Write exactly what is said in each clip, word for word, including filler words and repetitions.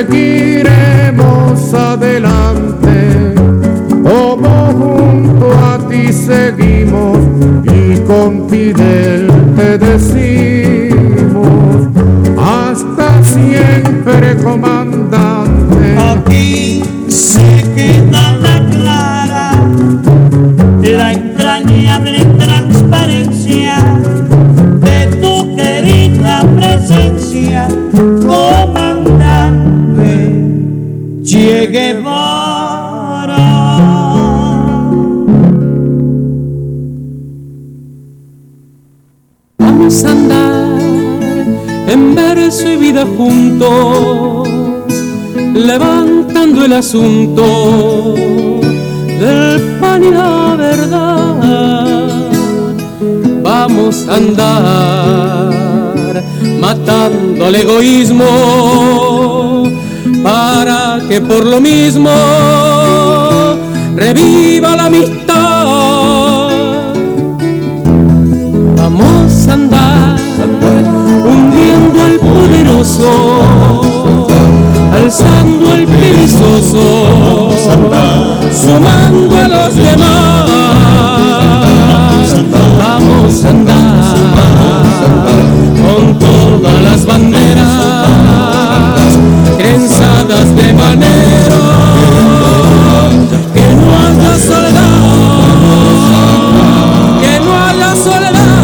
seguiremos adelante, como junto a ti seguimos y con Fidel te decimos, hasta siempre, comandante. Aquí se queda la clara, la entrañable transparencia de tu querida presencia, comandante Che Guevara. Vamos a andar en verso y vida juntos, levantando el asunto del pan y la verdad. Vamos a andar matando al egoísmo para que por lo mismo reviva la amistad. Vamos a andar hundiendo al poderoso, alzando al perezoso, sumando a los demás. Vamos a andar con todas las banderas trenzadas de manera que no haya soledad, que no haya soledad,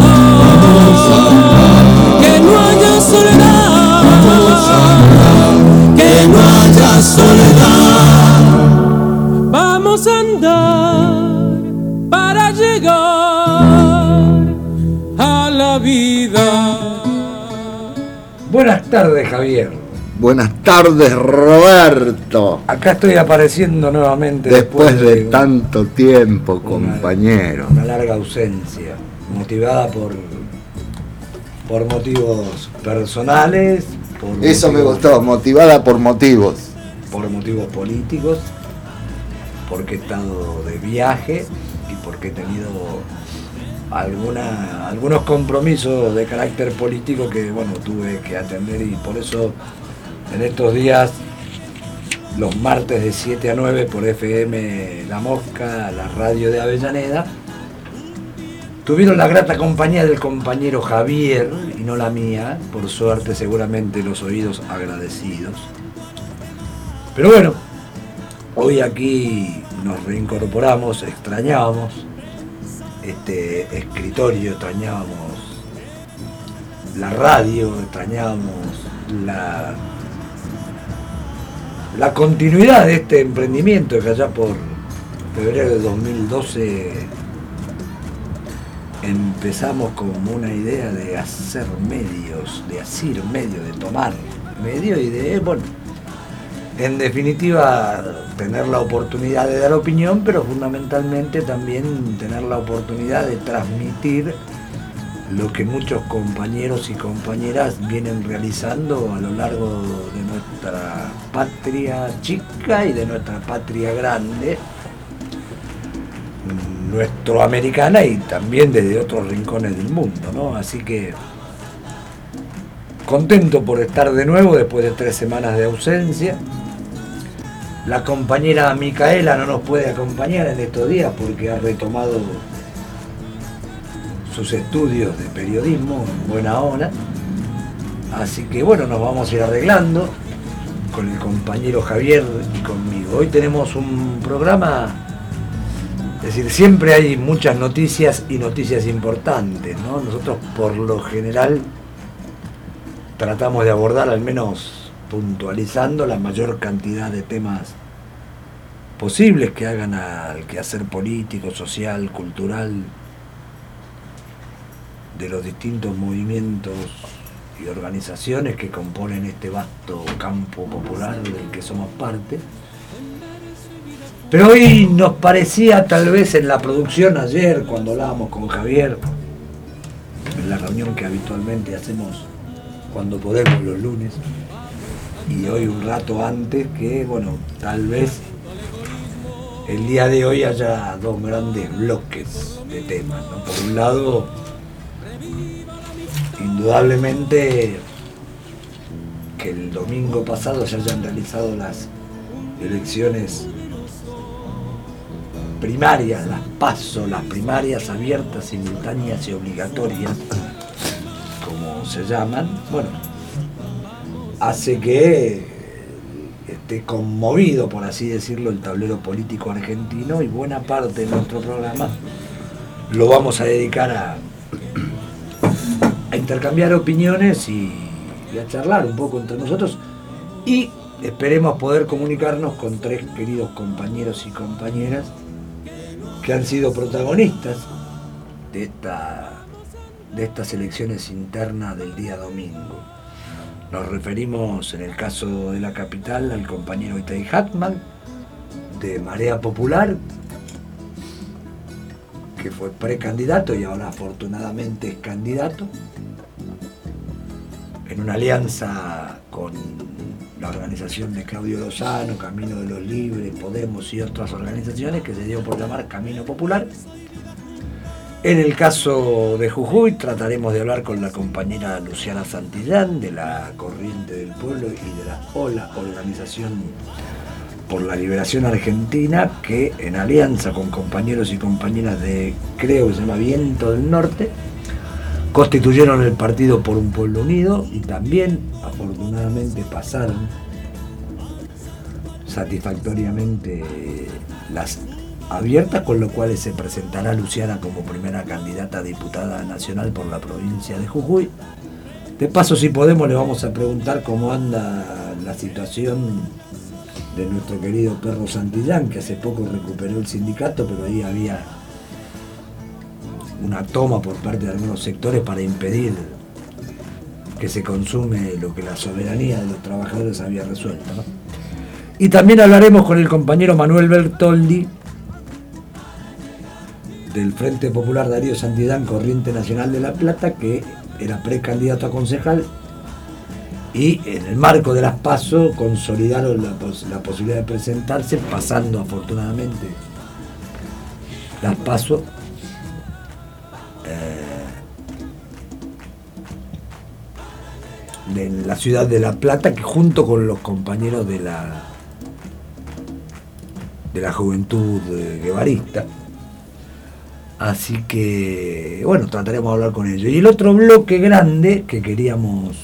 que no haya soledad, que no haya soledad. Vamos a andar para llegar a la vida. Buenas tardes, Javier. Buenas tardes, Roberto. Acá estoy apareciendo nuevamente después, después de, de tanto tiempo, una, compañero. Una larga ausencia, motivada por, por motivos personales. Por Eso motivos, me gustó, motivada por motivos. Por motivos políticos, porque he estado de viaje y porque he tenido alguna, algunos compromisos de carácter político que bueno tuve que atender, y por eso en estos días, los martes de siete a nueve por F M La Mosca, la radio de Avellaneda, tuvieron la grata compañía del compañero Javier y no la mía, por suerte, seguramente los oídos agradecidos. Pero bueno, hoy aquí nos reincorporamos, extrañábamos este escritorio, extrañábamos la radio, extrañábamos la, la continuidad de este emprendimiento que allá por febrero de dos mil doce empezamos como una idea de hacer medios, de hacer medios, de tomar medios y de, bueno, en definitiva, tener la oportunidad de dar opinión, pero fundamentalmente también tener la oportunidad de transmitir lo que muchos compañeros y compañeras vienen realizando a lo largo de nuestra patria chica y de nuestra patria grande, nuestroamericana, y también desde otros rincones del mundo, ¿no? Así que contento por estar de nuevo después de tres semanas de ausencia. La compañera Micaela no nos puede acompañar en estos días porque ha retomado sus estudios de periodismo en buena hora. Así que bueno, nos vamos a ir arreglando con el compañero Javier y conmigo. Hoy tenemos un programa, es decir, siempre hay muchas noticias y noticias importantes, ¿no? Nosotros por lo general tratamos de abordar, al menos puntualizando, la mayor cantidad de temas posibles que hagan al quehacer político, social, cultural de los distintos movimientos y organizaciones que componen este vasto campo popular del que somos parte. Pero hoy nos parecía, tal vez en la producción ayer, cuando hablábamos con Javier, en la reunión que habitualmente hacemos cuando podemos los lunes, y hoy un rato antes, que bueno, tal vez el día de hoy haya dos grandes bloques de temas, ¿no? Por un lado, indudablemente que el domingo pasado se hayan realizado las elecciones primarias, las PASO, las primarias abiertas, simultáneas y obligatorias, como se llaman, bueno, hace que esté conmovido, por así decirlo, el tablero político argentino, y buena parte de nuestro programa lo vamos a dedicar a, a intercambiar opiniones y, y a charlar un poco entre nosotros, y esperemos poder comunicarnos con tres queridos compañeros y compañeras que han sido protagonistas de, esta, de estas elecciones internas del día domingo. Nos referimos, en el caso de la capital, al compañero Itay Hatman, de Marea Popular, que fue precandidato y ahora afortunadamente es candidato, en una alianza con la organización de Claudio Lozano, Camino de los Libres, Podemos y otras organizaciones, que se dio por llamar Camino Popular. En el caso de Jujuy trataremos de hablar con la compañera Luciana Santillán, de la Corriente del Pueblo y de la OLA, Organización por la Liberación Argentina, que en alianza con compañeros y compañeras de, creo que se llama Viento del Norte, constituyeron el Partido por un Pueblo Unido, y también afortunadamente pasaron satisfactoriamente las abiertas, con lo cual se presentará Luciana como primera candidata a diputada nacional por la provincia de Jujuy. De paso, si podemos, le vamos a preguntar cómo anda la situación de nuestro querido Perro Santillán, que hace poco recuperó el sindicato, pero ahí había una toma por parte de algunos sectores para impedir que se consume lo que la soberanía de los trabajadores había resuelto, ¿no? Y también hablaremos con el compañero Manuel Bertoldi, del Frente Popular Darío Santillán, Corriente Nacional de La Plata, que era precandidato a concejal, y en el marco de las PASO consolidaron la, pos la posibilidad de presentarse, pasando afortunadamente las PASO de la ciudad de La Plata, que junto con los compañeros de la de la juventud guevarista. Así que, bueno, trataremos de hablar con ellos. Y el otro bloque grande que queríamos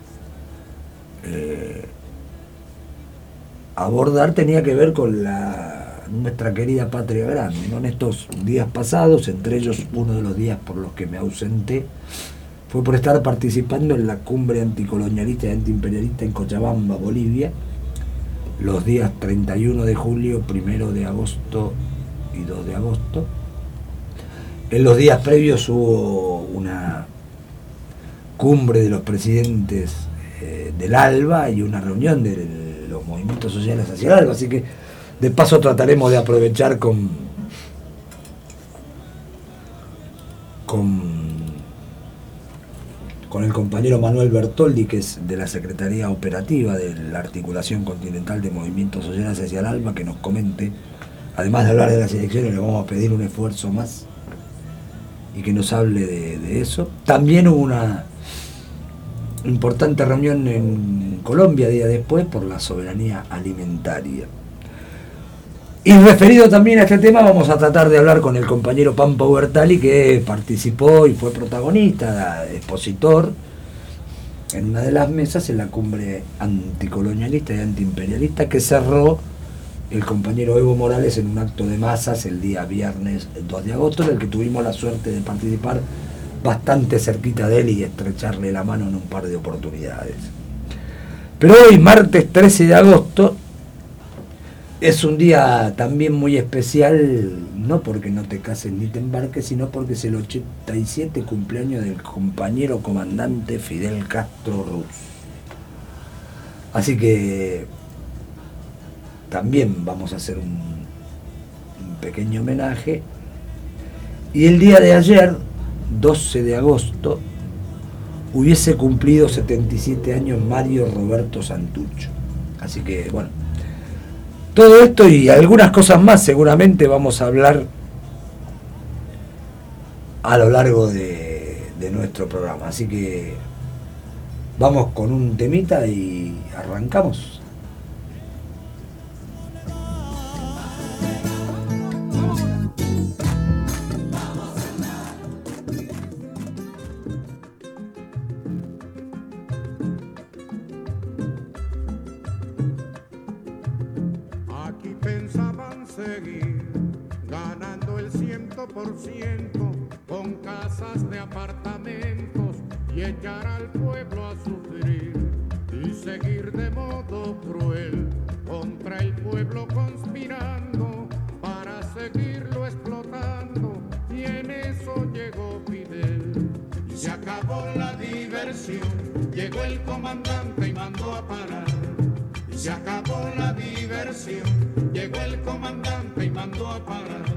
eh, abordar tenía que ver con la nuestra querida patria grande, ¿no? En estos días pasados, entre ellos uno de los días por los que me ausenté, fue por estar participando en la cumbre anticolonialista y antiimperialista en Cochabamba, Bolivia, los días treinta y uno de julio, primero de agosto y dos de agosto. En los días previos hubo una cumbre de los presidentes eh, del ALBA y una reunión de los movimientos sociales hacia el ALBA, así que de paso trataremos de aprovechar con con con el compañero Manuel Bertoldi, que es de la Secretaría Operativa de la Articulación Continental de Movimientos Sociales hacia el ALBA, que nos comente, además de hablar de las elecciones, le vamos a pedir un esfuerzo más y que nos hable de, de eso. También hubo una importante reunión en Colombia día después por la soberanía alimentaria. Y referido también a este tema, vamos a tratar de hablar con el compañero Pampa Huertali, que participó y fue protagonista, expositor, en una de las mesas en la cumbre anticolonialista y antiimperialista que cerró el compañero Evo Morales en un acto de masas el día viernes dos de agosto, en el que tuvimos la suerte de participar bastante cerquita de él y estrecharle la mano en un par de oportunidades. Pero hoy, martes trece de agosto, es un día también muy especial, no porque no te cases ni te embarques, sino porque es el ochenta y siete cumpleaños del compañero comandante Fidel Castro Ruz. Así que también vamos a hacer un, un pequeño homenaje. Y el día de ayer, doce de agosto, hubiese cumplido setenta y siete años Mario Roberto Santucho. Así que, bueno, todo esto y algunas cosas más seguramente vamos a hablar a lo largo de, de nuestro programa. Así que Vamos con un temita y arrancamos. Aquí pensaban seguir ganando el ciento por ciento con casas de apartamentos y echar al pueblo a sufrir y seguir de modo cruel contra el pueblo conspirando para seguirlo explotando, y en eso llegó Fidel y se acabó la diversión. Llegó el comandante y mandó a parar y se acabó la diversión. Llegó el comandante y mandó a parar.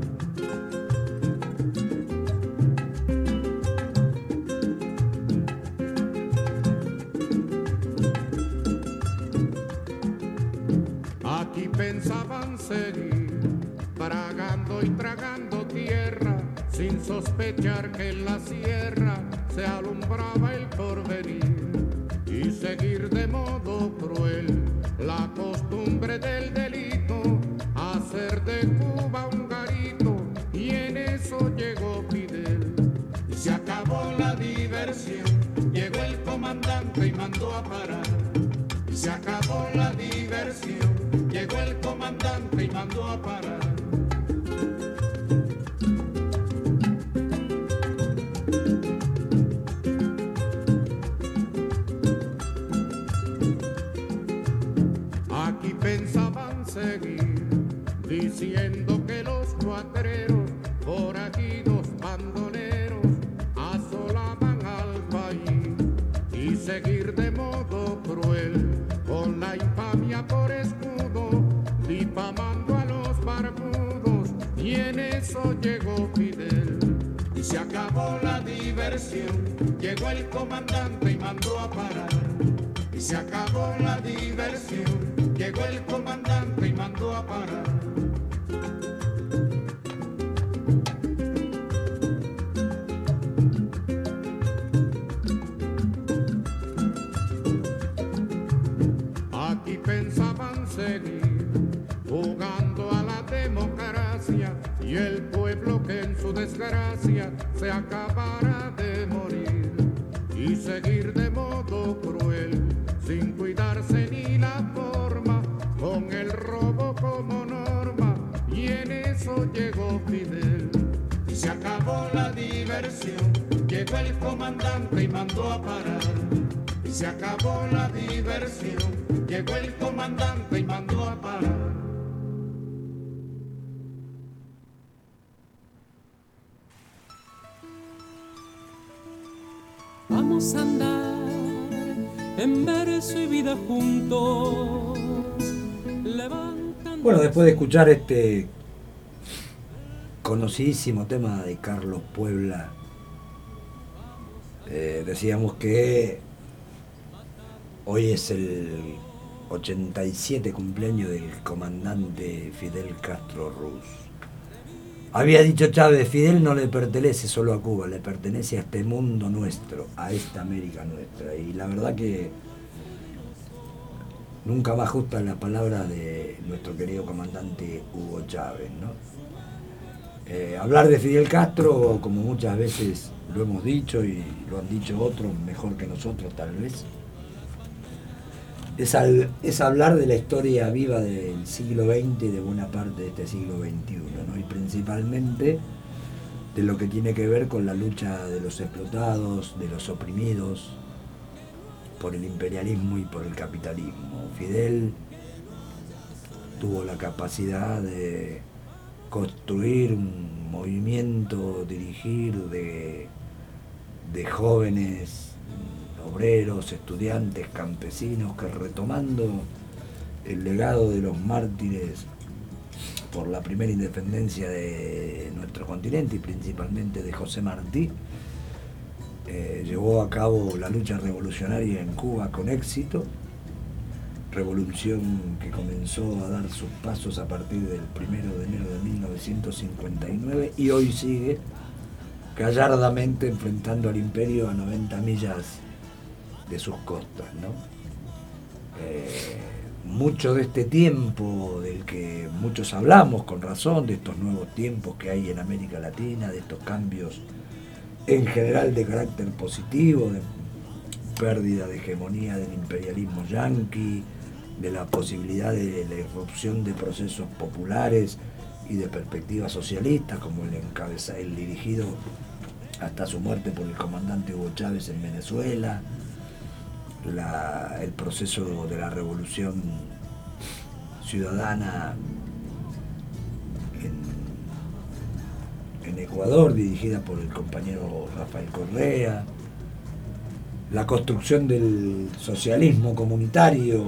Aquí pensaban seguir tragando y tragando tierra sin sospechar que en la sierra se alumbraba el porvenir, y seguir de modo cruel la costumbre del delito, hacer de Cuba un garito, y en eso llegó Fidel y se acabó la diversión. Llegó el comandante y mandó a parar y se acabó la diversión. Llegó el comandante y mandó a parar. Aquí pensaban seguir diciendo que los cuatreros, forajidos, bandoleros, asolaban al país, y seguir de modo cruel con la infamia por escudo, difamando a los barbudos, y en eso llegó Fidel y se acabó la diversión. Llegó el comandante y mandó a parar y se acabó la diversión. Llegó el comandante y mandó a parar. Aquí pensaban seguir jugando a la democracia, y el pueblo que en su desgracia se acabara de morir, y seguir de modo cruel sin cuidarse ni la forma, con el robo como norma, y en eso llegó Fidel y se acabó la diversión. Llegó el comandante y mandó a parar y se acabó la diversión. Llegó el comandante y mandó a parar. Vamos a andar en verso y vida juntos, levantando... Bueno, después de escuchar este conocidísimo tema de Carlos Puebla, eh, decíamos que hoy es el ochenta y siete cumpleaños del comandante Fidel Castro Ruz. Había dicho Chávez, Fidel no le pertenece solo a Cuba, le pertenece a este mundo nuestro, a esta América nuestra. Y la verdad que nunca más justa la palabra de nuestro querido comandante Hugo Chávez, ¿no? Eh, hablar de Fidel Castro, como muchas veces lo hemos dicho y lo han dicho otros mejor que nosotros tal vez, es, al, es hablar de la historia viva del siglo veinte y de buena parte de este siglo veintiuno, ¿no? Y principalmente de lo que tiene que ver con la lucha de los explotados, de los oprimidos por el imperialismo y por el capitalismo. Fidel tuvo la capacidad de construir un movimiento, dirigir de, de jóvenes obreros, estudiantes, campesinos, que retomando el legado de los mártires por la primera independencia de nuestro continente y principalmente de José Martí, eh, llevó a cabo la lucha revolucionaria en Cuba con éxito, revolución que comenzó a dar sus pasos a partir del primero de enero de mil novecientos cincuenta y nueve y hoy sigue gallardamente enfrentando al imperio a noventa millas de sus costas, ¿no? Eh, mucho de este tiempo del que muchos hablamos con razón, de estos nuevos tiempos que hay en América Latina, de estos cambios en general de carácter positivo, de pérdida de hegemonía del imperialismo yanqui, de la posibilidad de la irrupción de procesos populares y de perspectivas socialistas, como el encabezado, el dirigido hasta su muerte por el comandante Hugo Chávez en Venezuela, la, el proceso de la revolución ciudadana en, en Ecuador, dirigida por el compañero Rafael Correa, la construcción del socialismo comunitario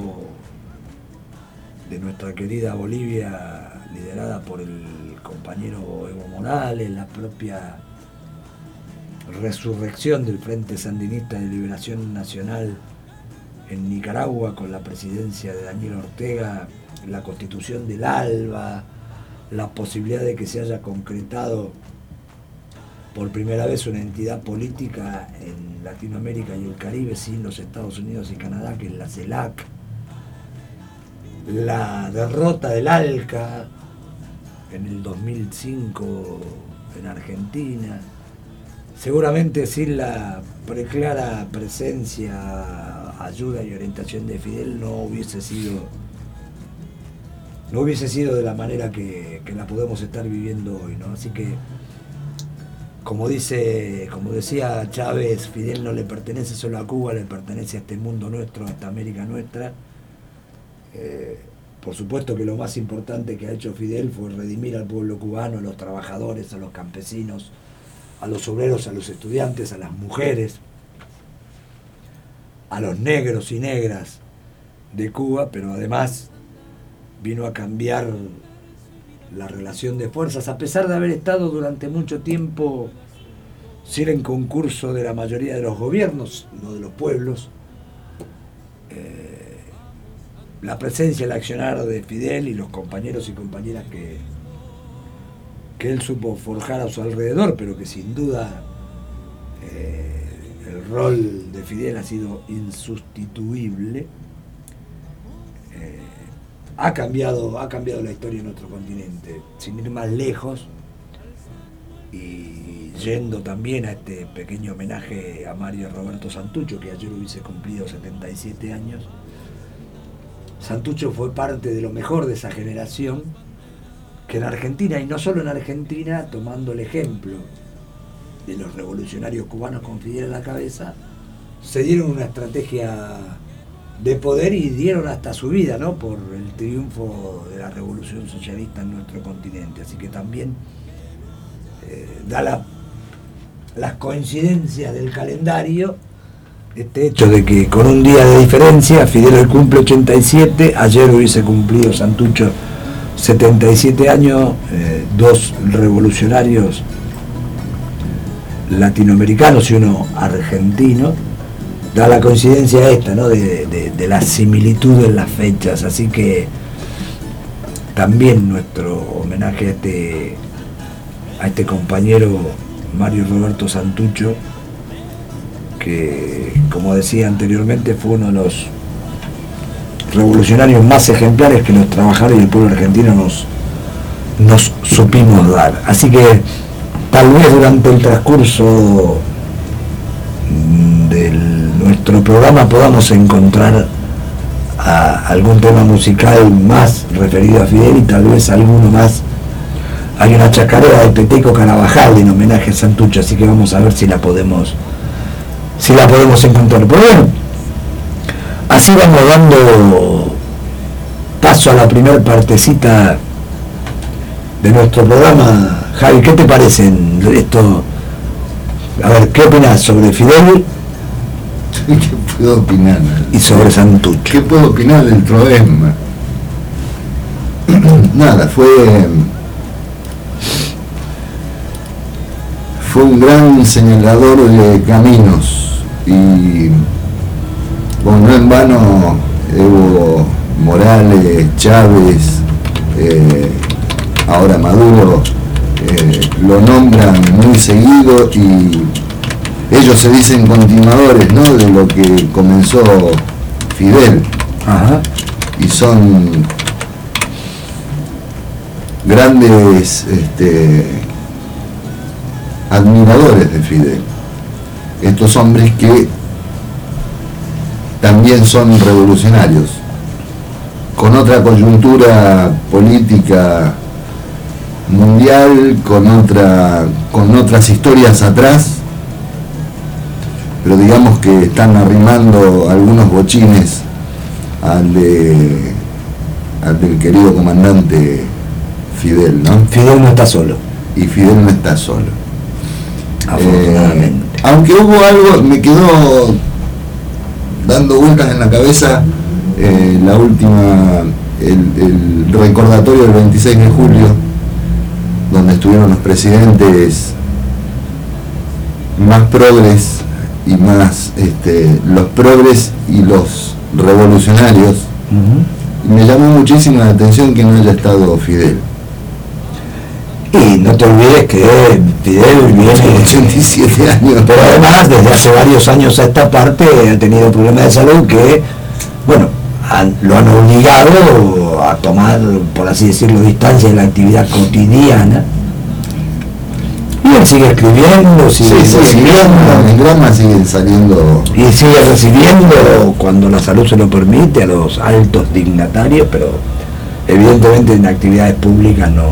de nuestra querida Bolivia, liderada por el compañero Evo Morales, la propia resurrección del Frente Sandinista de Liberación Nacional en Nicaragua con la presidencia de Daniel Ortega, la constitución del ALBA, la posibilidad de que se haya concretado por primera vez una entidad política en Latinoamérica y el Caribe sin los Estados Unidos y Canadá, que es la CELAC, la derrota del ALCA en el dos mil cinco en Argentina, seguramente sin la preclara presencia, ayuda y orientación de Fidel no hubiese sido no hubiese sido de la manera que, que la podemos estar viviendo hoy, ¿no? Así que, como dice, como decía Chávez, Fidel no le pertenece solo a Cuba, le pertenece a este mundo nuestro, a esta América nuestra. Eh, por supuesto que lo más importante que ha hecho Fidel fue redimir al pueblo cubano, a los trabajadores, a los campesinos, a los obreros, a los estudiantes, a las mujeres, a los negros y negras de Cuba, pero además vino a cambiar la relación de fuerzas, a pesar de haber estado durante mucho tiempo sin el concurso de la mayoría de los gobiernos, no de los pueblos. Eh, la presencia, el accionar de Fidel y los compañeros y compañeras que, que él supo forjar a su alrededor, pero que sin duda eh, el rol de Fidel ha sido insustituible. Eh, ha cambiado, ha cambiado la historia en nuestro continente, sin ir más lejos, y yendo también a este pequeño homenaje a Mario Roberto Santucho, que ayer hubiese cumplido setenta y siete años. Santucho fue parte de lo mejor de esa generación, que en Argentina, y no solo en Argentina, tomando el ejemplo de los revolucionarios cubanos con Fidel a la cabeza, se dieron una estrategia de poder y dieron hasta su vida, ¿no?, por el triunfo de la revolución socialista en nuestro continente. Así que también eh, da la, las coincidencias del calendario este hecho de que con un día de diferencia Fidel hoy cumple ochenta y siete, ayer hubiese cumplido Santucho setenta y siete años, eh, dos revolucionarios latinoamericanos y uno argentino. Da la coincidencia esta, ¿no?, de, de, de la similitud en las fechas. Así que también nuestro homenaje a este, a este compañero Mario Roberto Santucho, que, como decía anteriormente, fue uno de los revolucionarios más ejemplares que los trabajadores y el pueblo argentino nos, nos supimos dar. Así que tal vez durante el transcurso de nuestro programa podamos encontrar a algún tema musical más referido a Fidel y tal vez alguno más. Hay una chacarera de Peteco Carabajal en homenaje a Santucho, así que vamos a ver si la podemos si la podemos encontrar. Pero bueno, así vamos dando paso a la primera partecita de nuestro programa. Javi, ¿qué te parecen esto? A ver, ¿qué opinas sobre Fidel? ¿Qué puedo opinar? Y sobre Santucho. ¿Qué puedo opinar del Troesma? Nada, fue fue un gran señalador de caminos y, bueno, no en vano Evo Morales, Chávez, eh, ahora Maduro, eh, lo nombran muy seguido y ellos se dicen continuadores, ¿no?, de lo que comenzó Fidel. Ajá. Y son grandes este, admiradores de Fidel. Estos hombres que también son revolucionarios, con otra coyuntura política mundial, con otra, con otras historias atrás, pero digamos que están arrimando algunos bochines al de al del querido comandante Fidel, ¿no? Fidel no está solo. Y Fidel no está solo. Afortunadamente. Eh, aunque hubo algo, me quedó dando vueltas en la cabeza eh, la última, el, el recordatorio del veintiséis de julio, donde estuvieron los presidentes más progres y más, este, los progres y los revolucionarios. Uh-huh. Y me llamó muchísimo la atención que no haya estado Fidel. Y no te olvides que Fidel viene de ochenta y siete años. Pero además, desde hace varios años a esta parte, ha tenido problemas de salud que, bueno, han, lo han obligado a tomar, por así decirlo, distancia de la actividad cotidiana. Y él sigue escribiendo, sigue sí, recibiendo, en Grama siguen saliendo. Y sigue recibiendo, cuando la salud se lo permite, a los altos dignatarios, pero evidentemente en actividades públicas no,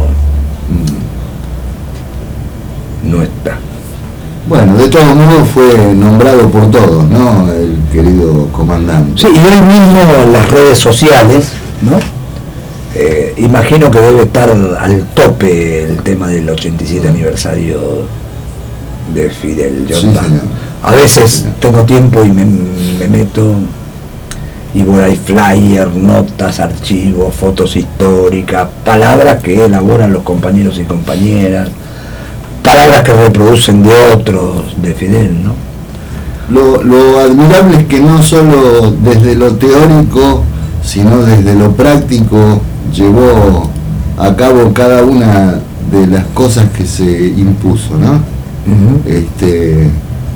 no está. Bueno, de todos modos fue nombrado por todos, ¿no?, el querido comandante. Sí, y él mismo en las redes sociales, ¿no? Eh, imagino que debe estar al tope el tema del ochenta y siete aniversario de Fidel. Yo sí, a veces tengo tiempo y me, me meto y voy ahí, flyer, notas, archivos, fotos históricas, palabras que elaboran los compañeros y compañeras, palabras que reproducen de otros, de Fidel, ¿no? Lo, lo admirable es que no solo desde lo teórico, sino desde lo práctico llevó a cabo cada una de las cosas que se impuso, ¿no? Uh-huh. Este,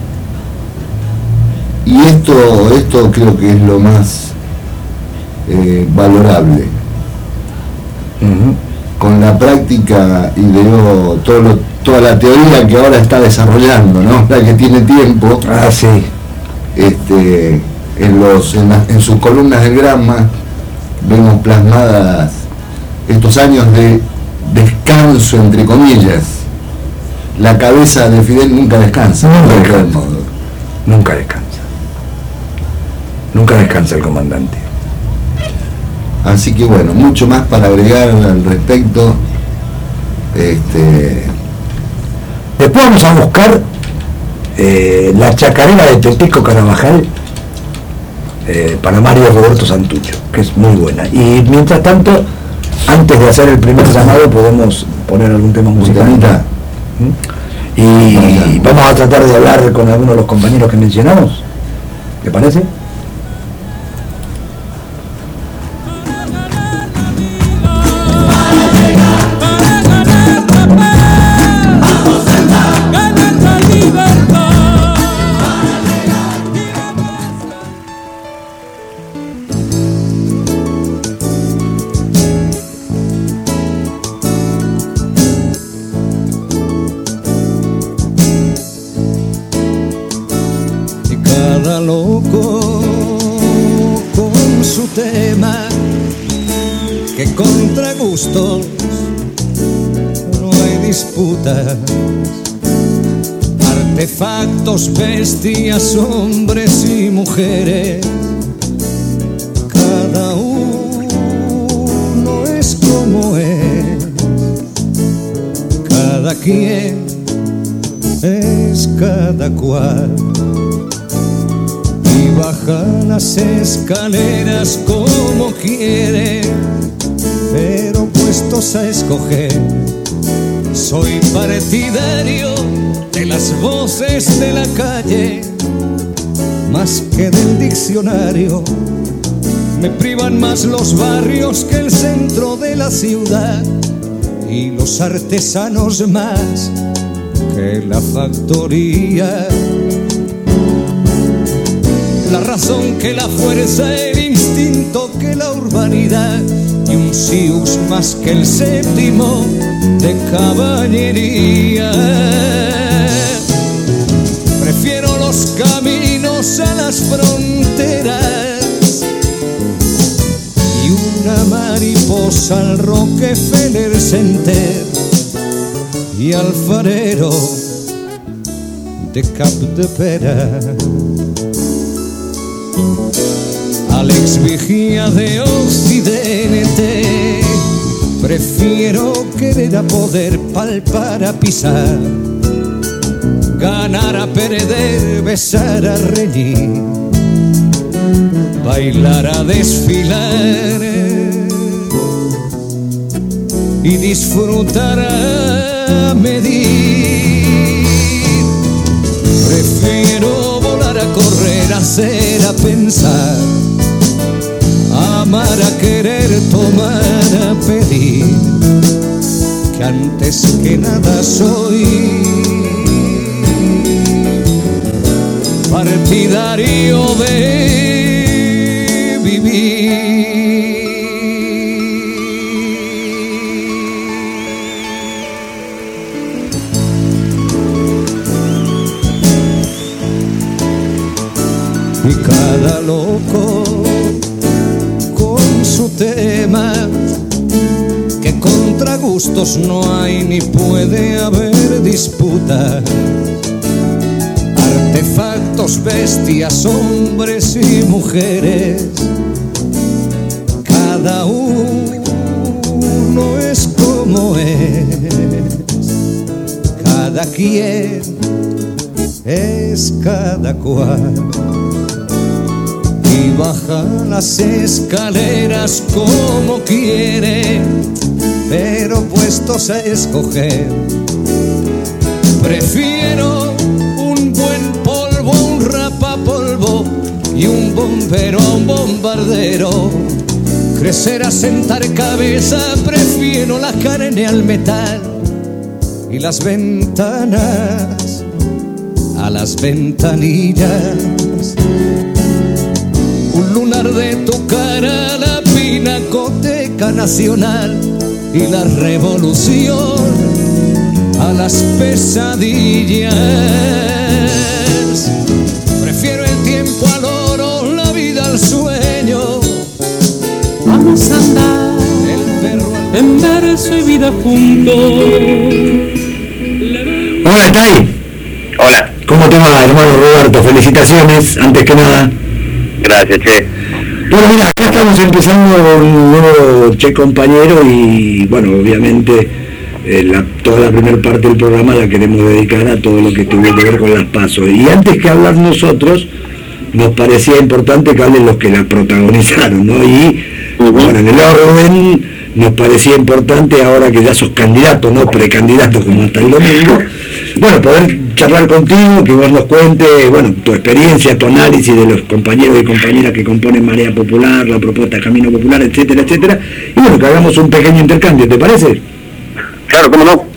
y esto, esto creo que es lo más eh, valorable. Uh-huh. Con la práctica ideó todo lo, toda la teoría que ahora está desarrollando, ¿no? La que tiene tiempo. Ah, sí. Este, en, los, en, la, en sus columnas del Granma vemos plasmadas estos años de descanso, entre comillas. La cabeza de Fidel nunca descansa. Nunca descansa. Nunca descansa. Nunca descansa el comandante. Así que bueno, mucho más para agregar al respecto. Este... Después vamos a buscar eh, la chacarera de Pepico Carabajal eh, para Mario Roberto Santucho, que es muy buena. Y mientras tanto, antes de hacer el primer llamado, podemos poner algún tema musical. ¿Mm? Y vamos a tratar de hablar con algunos de los compañeros que mencionamos. ¿Te parece? Loco con su tema, que contra gustos no hay disputas, artefactos, bestias, hombres y mujeres, cada uno es como es, cada quien es cada cual. Baja las escaleras como quiere, pero puestos a escoger, soy partidario de las voces de la calle, más que del diccionario. Me privan más los barrios que el centro de la ciudad, y los artesanos más que la factoría. la razón que la fuerza, el instinto que la urbanidad, y un Siux más que el séptimo de caballería. Prefiero los caminos a las fronteras y una mariposa al Rockefeller Center y alfarero de Cap de Pera. Al ex vigía de Occidente prefiero querer a poder, palpar a pisar, ganar a perder, besar a reñir, bailar a desfilar y disfrutar a medir. Prefiero volar a correr, a hacer, a pensar, a amar, a querer, tomar, a pedir, que antes que nada soy partidario de vivir. Y cada loco con su tema, que contra gustos no hay ni puede haber disputa. Artefactos, bestias, hombres y mujeres, cada uno es como es, cada quien es cada cual, y baja las escaleras como quiere, pero puestos a escoger, prefiero un buen polvo, un rapapolvo y un bombero a un bombardero. Crecer a sentar cabeza, prefiero la carne al metal y las ventanas a las ventanillas. Un lunar de tu cara, la Pinacoteca Nacional y la revolución a las pesadillas. Prefiero el tiempo al oro, la vida al sueño. Vamos a andar en verso y vida juntos. Hola, Tai. Hola. ¿Cómo te va, hermano Roberto? Felicitaciones, antes que nada. Gracias, che. Bueno, mira, acá estamos empezando un nuevo Che Compañero y, bueno, obviamente eh, la, toda la primera parte del programa la queremos dedicar a todo lo que tuvo que ver con las PASO. Y antes que hablar nosotros, nos parecía importante que hablen los que las protagonizaron, ¿no? Y, uh-huh. bueno, en el orden nos parecía importante, ahora que ya sos candidato, no precandidato como hasta el domingo, bueno, poder charlar contigo, que vos nos cuentes, bueno, tu experiencia, tu análisis de los compañeros y compañeras que componen Marea Popular, la propuesta Camino Popular, etcétera, etcétera, y bueno, que hagamos un pequeño intercambio, ¿te parece? Claro, cómo no.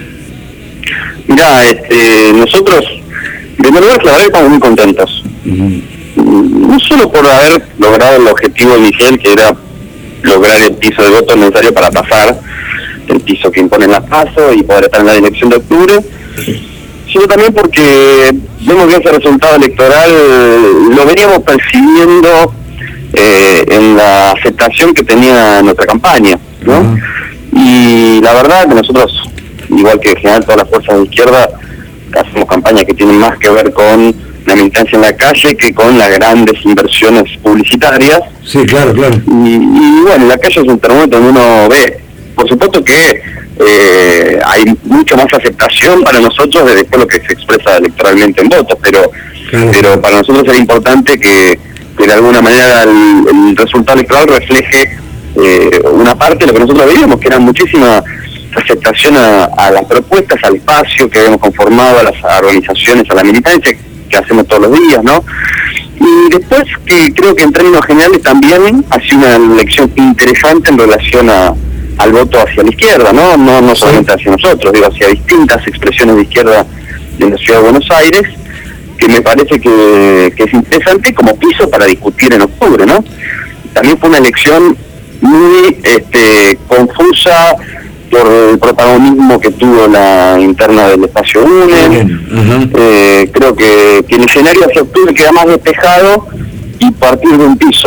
Mirá, este, nosotros, en primer lugar, la verdad estamos muy contentos. Uh-huh. No solo por haber logrado el objetivo inicial, que era lograr el piso de votos necesario para pasar, el piso que imponen las PASO y poder estar en la elección de octubre, sino también porque vemos que ese resultado electoral lo veníamos percibiendo eh, en la aceptación que tenía nuestra campaña, ¿no? Uh-huh. Y la verdad que nosotros, igual que en general todas las fuerzas de izquierda, hacemos campañas que tienen más que ver con la militancia en la calle que con las grandes inversiones publicitarias. Sí, claro, claro. Y, y bueno, la calle es un termómetro donde uno ve, por supuesto que eh, hay mucha más aceptación para nosotros de después lo que se expresa electoralmente en votos, pero claro. pero para nosotros es importante que, que de alguna manera el, el resultado electoral refleje eh, una parte de lo que nosotros veíamos, que era muchísima aceptación a, a las propuestas, al espacio que habíamos conformado, a las organizaciones, a la militancia que hacemos todos los días, ¿no? Y después que creo que en términos generales también ha sido una elección interesante en relación a, al voto hacia la izquierda, ¿no? No, no solamente hacia nosotros, digo, hacia distintas expresiones de izquierda de la Ciudad de Buenos Aires, que me parece que, que es interesante como piso para discutir en octubre, ¿no? También fue una elección muy este, confusa por el protagonismo que tuvo la interna del espacio UNE. Uh-huh. Eh, creo que, que el escenario hacia octubre queda más despejado, y partir de un piso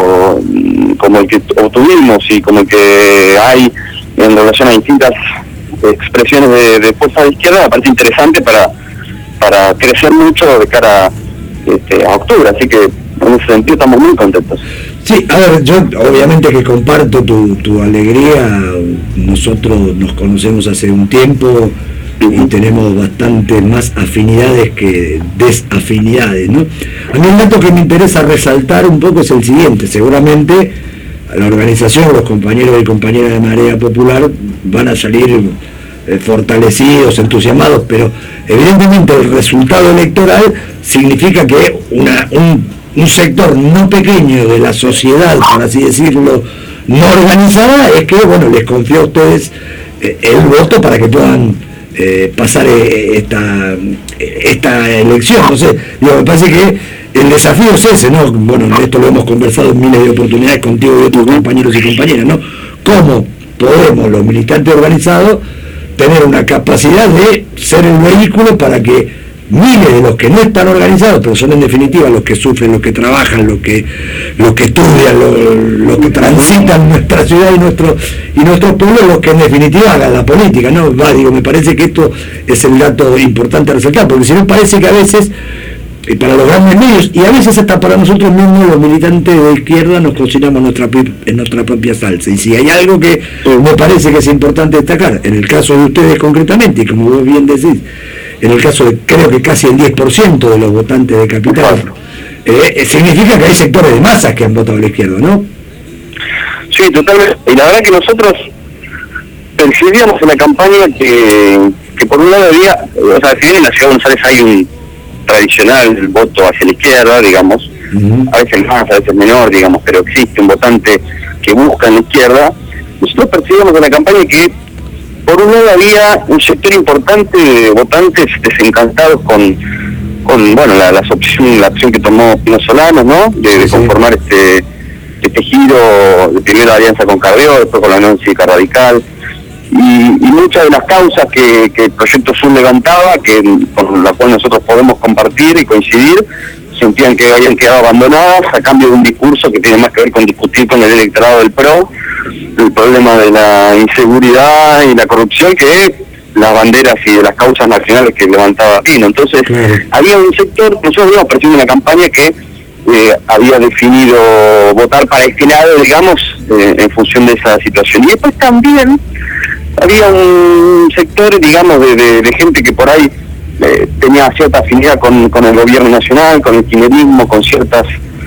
como el que obtuvimos y como el que hay en relación a distintas expresiones de, de fuerza de izquierda, me parece interesante para para crecer mucho de cara este, a octubre, así que en ese sentido estamos muy contentos. Sí, a ver, yo obviamente que comparto tu, tu alegría. Nosotros nos conocemos hace un tiempo y tenemos bastante más afinidades que desafinidades, ¿no? A mí el dato que me interesa resaltar un poco es el siguiente: seguramente la organización, los compañeros y compañeras de Marea Popular van a salir eh, fortalecidos, entusiasmados, pero evidentemente el resultado electoral significa que una, un, un sector no pequeño de la sociedad, por así decirlo, no organizada, es que, bueno, les confío a ustedes eh, el voto para que puedan eh, pasar eh, esta, esta elección. No sé, digo, me parece que el desafío es ese, ¿no? Bueno, esto lo hemos conversado en miles de oportunidades contigo y otros compañeros y compañeras, ¿no? ¿Cómo podemos los militantes organizados tener una capacidad de ser el vehículo para que miles de los que no están organizados, pero son en definitiva los que sufren, los que trabajan, los que los que estudian, los, los que transitan nuestra ciudad y nuestro y nuestros pueblos, los que en definitiva hagan la política, ¿no? Va, digo, me parece que esto es el dato importante a resaltar, porque si no parece que a veces, y para los grandes medios, y a veces hasta para nosotros mismos los militantes de izquierda, nos cocinamos nuestra, en nuestra propia salsa. Y si hay algo que me parece que es importante destacar, en el caso de ustedes concretamente, y como vos bien decís, en el caso de, creo que casi el diez por ciento de los votantes de Capital, eh, significa que hay sectores de masas que han votado a la izquierda, ¿no? Sí, totalmente. Y la verdad que nosotros percibíamos en la campaña que, que por un lado había, o sea, si bien en la ciudad de Buenos Aires hay un tradicional voto hacia la izquierda, digamos, uh-huh. a veces más, a veces menor, digamos, pero existe un votante que busca en la izquierda. Nosotros percibíamos en la campaña que por un lado había un sector importante de votantes desencantados con, con bueno, la, la, opción, la opción que tomó Pino Solanas, ¿no? De, de conformar este este giro, de primero alianza con Carrió, después con la Unión Cívica Radical, y, y muchas de las causas que, que el Proyecto Sur levantaba, que con la cual nosotros podemos compartir y coincidir, sentían que habían quedado abandonadas a cambio de un discurso que tiene más que ver con discutir con el electorado del P R O, el problema de la inseguridad y la corrupción, que las banderas y de las causas nacionales que levantaba Pino. Entonces, sí. había un sector, nosotros habíamos percibido una campaña que eh, había definido votar para este lado, digamos, eh, en función de esa situación. Y después también había un sector, digamos, de, de, de gente que por ahí eh, tenía cierta afinidad con, con el gobierno nacional, con el kirchnerismo, con ciertas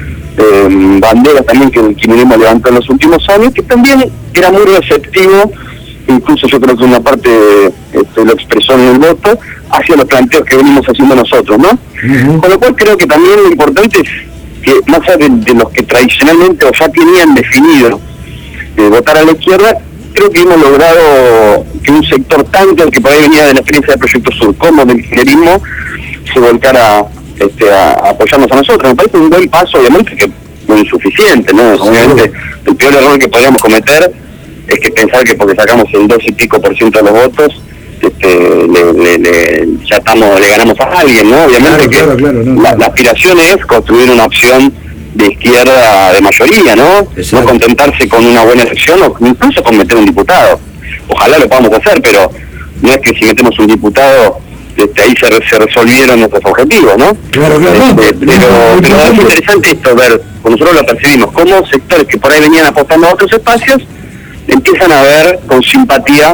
Eh, banderas también que el kirchnerismo levantó en los últimos años, que también era muy receptivo, incluso yo creo que una parte este, lo expresó en el voto, hacia los planteos que venimos haciendo nosotros, ¿no? Uh-huh. Con lo cual creo que también lo importante es que más allá de, de los que tradicionalmente o ya tenían definido eh, votar a la izquierda, creo que hemos logrado que un sector tanto el que por ahí venía de la experiencia del Proyecto Sur como del kirchnerismo se volcara Este, a, a apoyarnos a nosotros. Me parece un buen paso, obviamente que no insuficiente, ¿no? Obviamente el peor error que podríamos cometer es que pensar que porque sacamos el dos y pico por ciento de los votos este, le, le, le, ya estamos, le ganamos a alguien, ¿no? Obviamente claro, que claro, claro, no, la, claro. la aspiración es construir una opción de izquierda de mayoría, ¿no? Exacto. No contentarse con una buena elección o incluso con meter un diputado. Ojalá lo podamos hacer, pero no es que si metemos un diputado Este, ahí se, se resolvieron nuestros objetivos, ¿no? Claro, claro. Este, pero, pero es interesante esto, ver, nosotros lo percibimos, cómo sectores que por ahí venían apostando a otros espacios, empiezan a ver con simpatía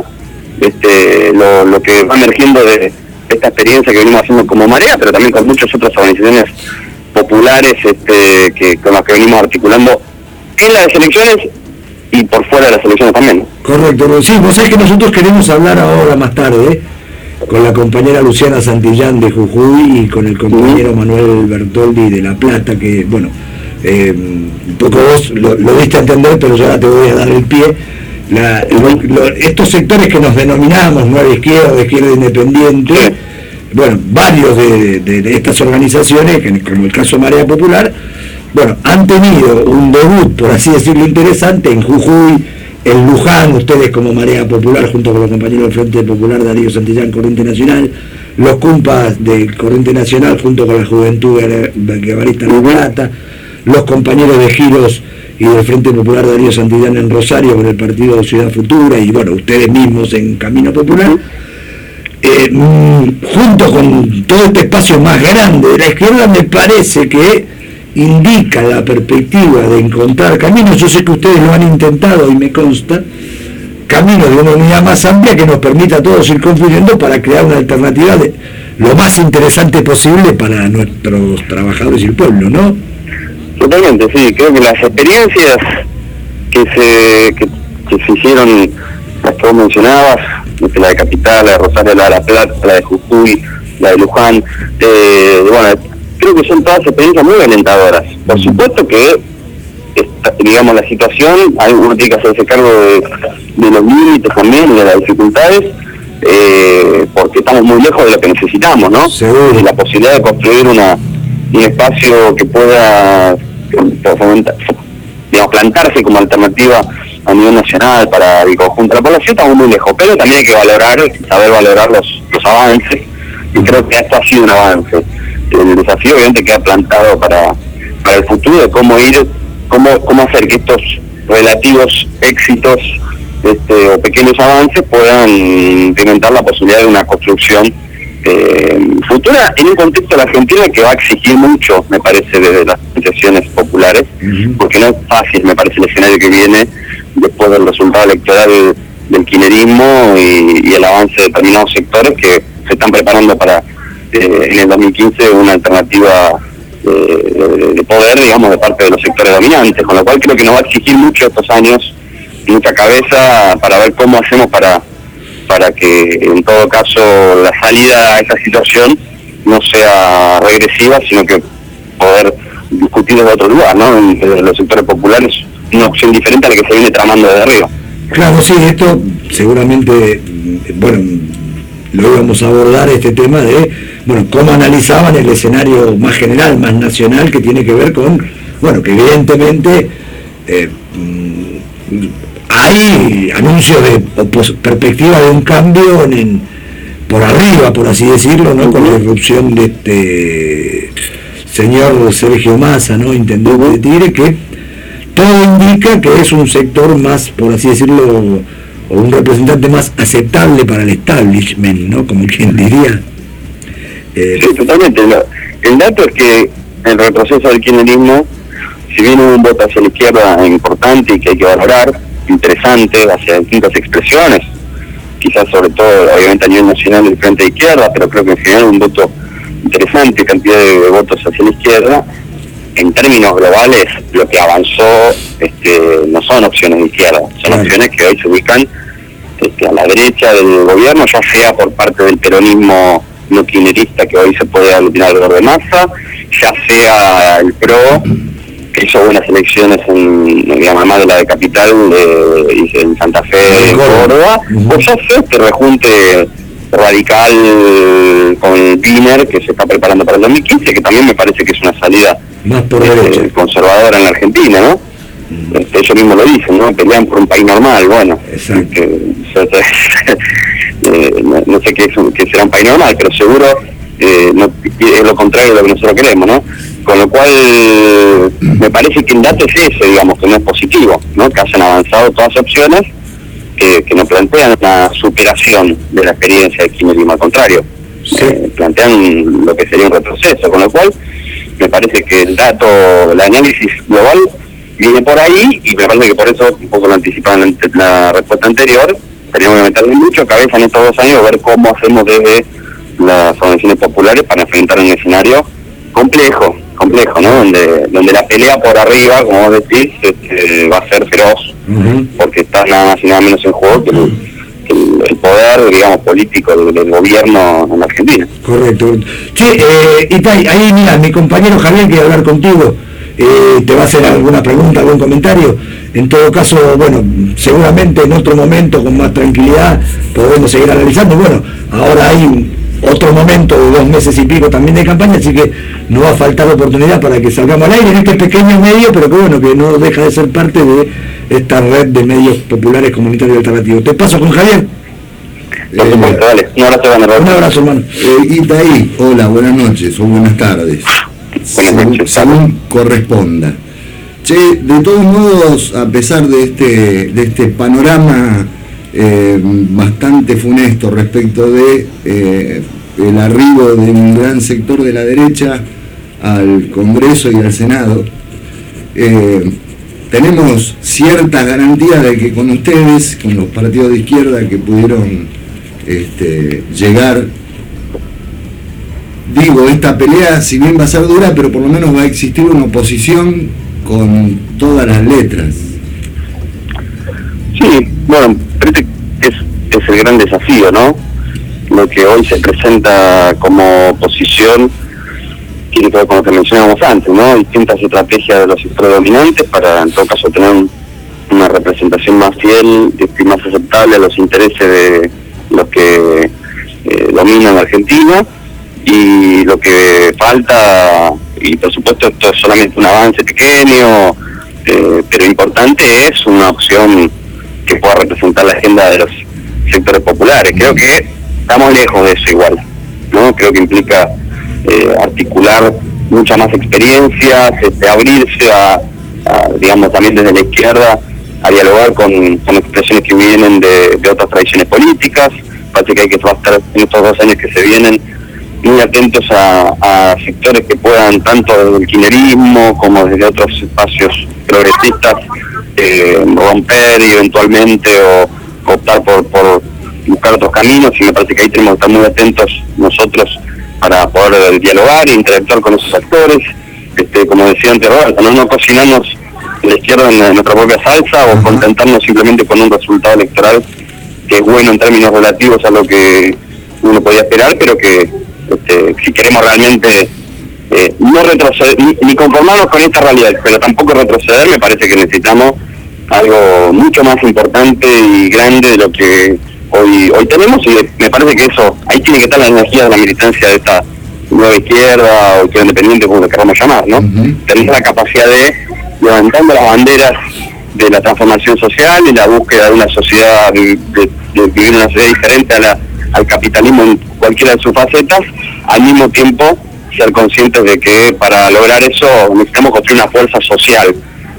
este, lo, lo que va emergiendo de, de esta experiencia que venimos haciendo como Marea, pero también con muchas otras organizaciones populares este, que con las que venimos articulando en las elecciones y por fuera de las elecciones también. Correcto, sí, vos sabés que nosotros queremos hablar ahora más tarde, ¿eh? con la compañera Luciana Santillán de Jujuy y con el compañero Manuel Bertoldi de La Plata, que, bueno, eh, un poco vos lo, lo diste a entender, pero ya te voy a dar el pie. La, lo, lo, estos sectores que nos denominamos Nueva Izquierda, de Izquierda Independiente, bueno, varios de, de, de estas organizaciones, como el caso Marea Popular, bueno, han tenido un debut, por así decirlo, interesante en Jujuy, en Luján, ustedes como Marea Popular, junto con los compañeros del Frente Popular, Darío Santillán, Corriente Nacional, los compas del Corriente Nacional, junto con la Juventud Guevarista de La Plata, los compañeros de Giros y del Frente Popular Darío Santillán en Rosario con el partido de Ciudad Futura, y bueno, ustedes mismos en Camino Popular, eh, junto con todo este espacio más grande de la izquierda, me parece que indica la perspectiva de encontrar caminos. Yo sé que ustedes lo han intentado y me consta, caminos de una unidad más amplia que nos permita a todos ir confluyendo para crear una alternativa de lo más interesante posible para nuestros trabajadores y el pueblo, ¿no? Totalmente, sí, creo que las experiencias que se que, que se hicieron, las que vos mencionabas, la de Capital, la de Rosario, la de La Plata, la de Jujuy, la de Luján, eh, bueno, creo que son todas experiencias muy alentadoras. Por supuesto que, esta, digamos, la situación, uno tiene que hacerse cargo de, de los límites también, de las dificultades, eh, porque estamos muy lejos de lo que necesitamos, ¿no? Seguro. De la posibilidad de construir una un espacio que pueda fomentar, digamos, plantarse como alternativa a nivel nacional para el conjunto de la población, estamos muy lejos, pero también hay que valorar, saber valorar los, los avances, y creo que esto ha sido un avance. El desafío obviamente queda plantado para, para el futuro de cómo ir, cómo, cómo hacer que estos relativos éxitos este, o pequeños avances puedan incrementar la posibilidad de una construcción eh, futura en un contexto de la Argentina que va a exigir mucho, me parece, desde las organizaciones populares, uh-huh. porque no es fácil, me parece, el escenario que viene después del resultado electoral del kirchnerismo y, y el avance de determinados sectores que se están preparando para eh, en el dos mil quince una alternativa eh, de poder, digamos, de parte de los sectores dominantes, con lo cual creo que nos va a exigir mucho estos años, mucha cabeza para ver cómo hacemos para para que en todo caso la salida a esta situación no sea regresiva, sino que poder discutir desde otro lugar, ¿no? En los sectores populares, una opción diferente a la que se viene tramando desde arriba. Claro, sí, esto seguramente, bueno, lo íbamos a abordar, este tema de, bueno, cómo analizaban el escenario más general, más nacional, que tiene que ver con, bueno, que evidentemente eh, hay anuncios de pues, perspectiva de un cambio en, en, por arriba, por así decirlo, ¿no? Con la irrupción de este señor Sergio Massa, ¿no? Intendente de Tigre, que todo indica que es un sector más, por así decirlo, o un representante más aceptable para el establishment, ¿no? Como quien diría. Eh, sí, totalmente. El dato es que el retroceso del kirchnerismo, si bien hubo un voto hacia la izquierda importante y que hay que valorar, interesante, hacia distintas expresiones, quizás sobre todo, obviamente a nivel nacional del Frente de Izquierda, pero creo que en general un voto interesante, cantidad de votos hacia la izquierda. En términos globales, lo que avanzó este, no son opciones de izquierda, son sí. opciones que hoy se ubican este, a la derecha del gobierno, ya sea por parte del peronismo no kirchnerista que hoy se puede aglutinar alrededor de Massa, ya sea el PRO, que hizo buenas elecciones en, digamos, además de la de Capital, de, en Santa Fe, en Córdoba, uh-huh. o ya sea este rejunte radical con Piner que se está preparando para el dos mil quince, que también me parece que es una salida más por eh, conservadora en la Argentina, ¿no? Uh-huh. Este, ellos mismos lo dicen, ¿no? Pelean por un país normal, bueno, que, eh, no, no sé qué, es un, qué será un país normal, pero seguro eh, no, es lo contrario de lo que nosotros queremos, ¿no? Con lo cual me parece que el dato es ese, digamos, que no es positivo, ¿no? Que hayan avanzado todas las opciones que, que nos plantean una superación de la experiencia de kirchnerismo, al contrario, sí. eh, plantean lo que sería un retroceso, con lo cual me parece que el dato, el análisis global viene por ahí, y me parece que por eso, un poco lo anticipaba en la respuesta anterior, tenemos que meterle mucho cabeza en estos dos años, ver cómo hacemos desde las organizaciones populares para enfrentar un escenario complejo, complejo, ¿no? Donde, donde la pelea por arriba, como vos decís, este, va a ser feroz, uh-huh. porque está nada más y nada menos en juego que el, que el, el poder, digamos, político del, del gobierno en Argentina. Correcto. Che, eh, Itay, ahí mira, mi compañero Javier quiere hablar contigo, eh, te va a hacer alguna pregunta, algún comentario. En todo caso, bueno, seguramente en otro momento, con más tranquilidad, podemos seguir analizando. Bueno, ahora hay otro momento de dos meses y pico también de campaña, así que no va a faltar oportunidad para que salgamos al aire en este pequeño medio, pero que bueno, que no deja de ser parte de esta red de medios populares comunitarios y alternativos. Te paso con Javier. Por Eh, supuesto, dale. Un abrazo, hermano. Un abrazo, hermano. Eh, Itaí, hola, buenas noches o buenas tardes. Según, noches. según corresponda. Che, de todos modos, a pesar de este, de este panorama eh, bastante funesto respecto de eh, el arribo de un gran sector de la derecha al Congreso y al Senado, eh, tenemos ciertas garantías de que con ustedes, con los partidos de izquierda que pudieron este, llegar, digo, esta pelea, si bien va a ser dura, pero por lo menos va a existir una oposición con todas las letras. Sí, bueno, parece que es, es el gran desafío, ¿no? Lo que hoy se presenta como oposición tiene que ver con lo que mencionábamos antes, ¿no? Distintas estrategias de los sectores dominantes para, en todo caso, tener un, una representación más fiel y más aceptable a los intereses de los que eh, dominan Argentina. Y lo que falta, y por supuesto esto es solamente un avance pequeño, eh, pero importante, es una opción que pueda representar la agenda de los sectores populares. Creo que estamos lejos de eso igual, ¿no? Creo que implica eh, articular mucha más experiencias, este, abrirse a, a, digamos, también desde la izquierda, a dialogar con, con expresiones que vienen de, de otras tradiciones políticas. Parece que hay que estar en estos dos años que se vienen muy atentos a, a sectores que puedan, tanto desde el kirchnerismo como desde otros espacios progresistas, eh, romper y eventualmente o optar por, por buscar otros caminos, y me parece que ahí tenemos que estar muy atentos nosotros para poder dialogar e interactuar con esos actores. Este, como decía antes Roberto, no, no cocinarnos la izquierda en, en nuestra propia salsa o contentarnos simplemente con un resultado electoral que es bueno en términos relativos a lo que uno podía esperar, pero que Este, si queremos realmente eh, no retroceder, ni, ni conformarnos con esta realidad, pero tampoco retroceder, me parece que necesitamos algo mucho más importante y grande de lo que hoy hoy tenemos, y me parece que eso, ahí tiene que estar la energía de la militancia de esta nueva izquierda o izquierda independiente, como lo queramos llamar, ¿no? Uh-huh. Tener la capacidad de, levantando las banderas de la transformación social y la búsqueda de una sociedad, de, de, de vivir una sociedad diferente a la al capitalismo en cualquiera de sus facetas, al mismo tiempo ser conscientes de que para lograr eso necesitamos construir una fuerza social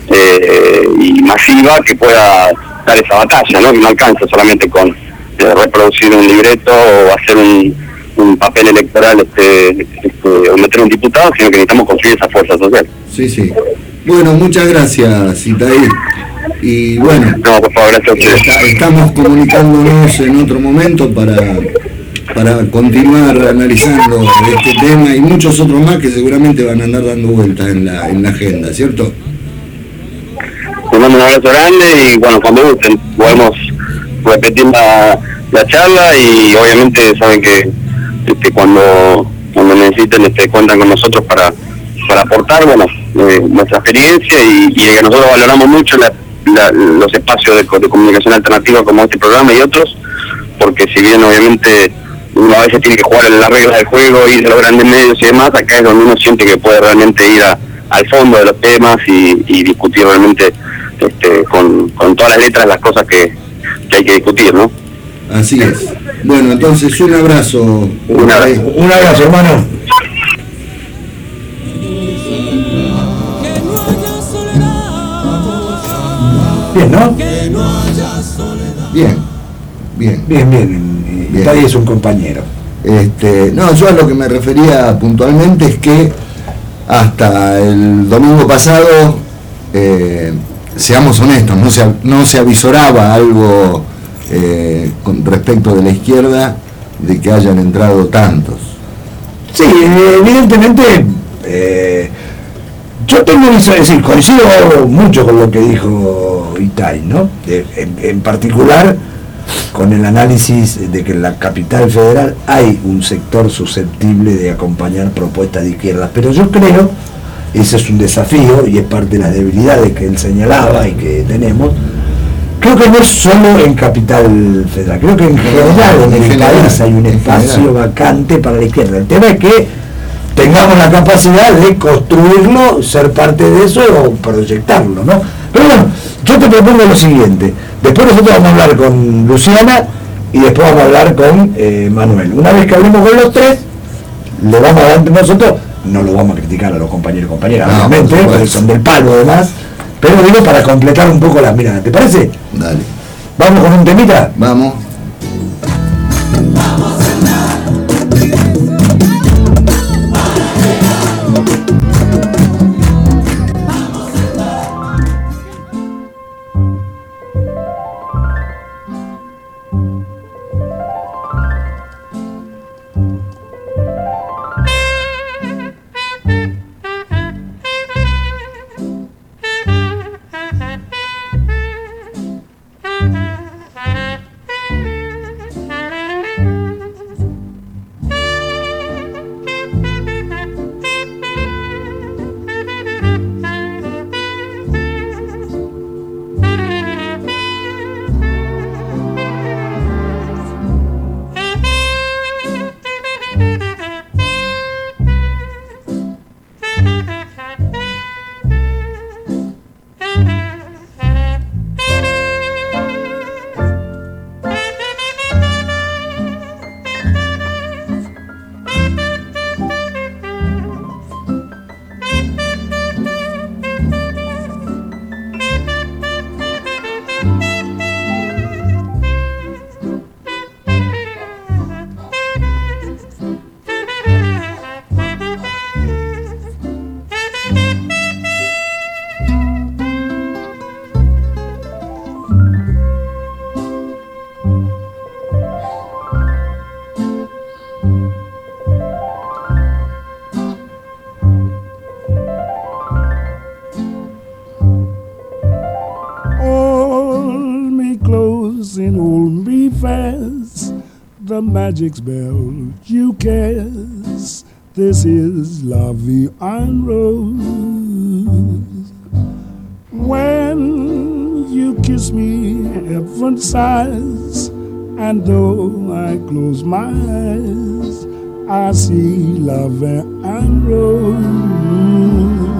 eh, y masiva que pueda dar esa batalla, ¿no? Que no alcanza solamente con eh, reproducir un libreto o hacer un, un papel electoral este, este, o meter un diputado, sino que necesitamos construir esa fuerza social. Sí, sí. Bueno, muchas gracias, Itaí. Y bueno, no, por favor, gracias. Está, estamos comunicándonos en otro momento para, para continuar analizando este tema y muchos otros más que seguramente van a andar dando vueltas en la, en la agenda, ¿cierto? Les mando un abrazo grande y bueno, cuando gusten podemos repetir la, la charla, y obviamente saben que este, cuando cuando necesiten este, cuentan con nosotros para para aportar, bueno, eh, nuestra experiencia y, y que nosotros valoramos mucho la La, los espacios de, de comunicación alternativa como este programa y otros, porque si bien obviamente uno a veces tiene que jugar en las reglas del juego, ir de los grandes medios y demás, acá es donde uno siente que puede realmente ir a, al fondo de los temas y, y discutir realmente este, con, con todas las letras las cosas que, que hay que discutir, ¿no? Así es. Bueno, entonces un abrazo. Un abrazo, un abrazo, hermano. Bien, ¿no? Bien, bien. Bien, bien. bien. Itaí es un compañero. Este, no, yo a lo que me refería puntualmente es que hasta el domingo pasado, eh, seamos honestos, no se, no se avisoraba algo eh, con respecto de la izquierda de que hayan entrado tantos. Sí, evidentemente, eh, yo tengo, es decir, coincido mucho con lo que dijo Itaí, ¿no? De, en, en particular con el análisis de que en la capital federal hay un sector susceptible de acompañar propuestas de izquierda, pero yo creo, ese es un desafío y es parte de las debilidades que él señalaba y que tenemos, creo que no es solo en Capital Federal, creo que en general en el país hay un espacio vacante para la izquierda. El tema es que tengamos la capacidad de construirlo, ser parte de eso o proyectarlo, ¿no? Pero bueno, yo te propongo lo siguiente, después nosotros vamos a hablar con Luciana y después vamos a hablar con eh, Manuel. Una vez que hablemos con los tres, le vamos a dar entre nosotros, no lo vamos a criticar a los compañeros y compañeras, no, obviamente, porque son del palo además, pero digo para completar un poco las miradas, ¿te parece? Dale. ¿Vamos con un temita? Vamos. The magic spell you cast. This is La Vie en Rose. When you kiss me, heaven sighs, and though I close my eyes, I see La Vie en Rose.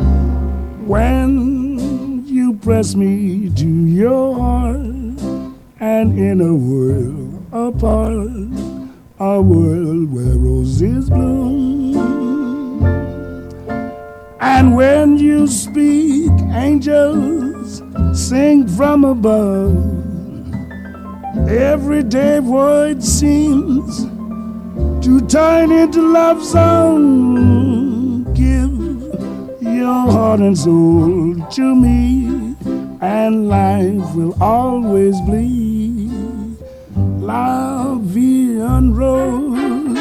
When you press me to your heart, and in a world apart, a world where roses bloom. And when you speak, angels sing from above. Everyday void seems to turn into love song. Give your heart and soul to me, and life will always bleed La Vie en Rose.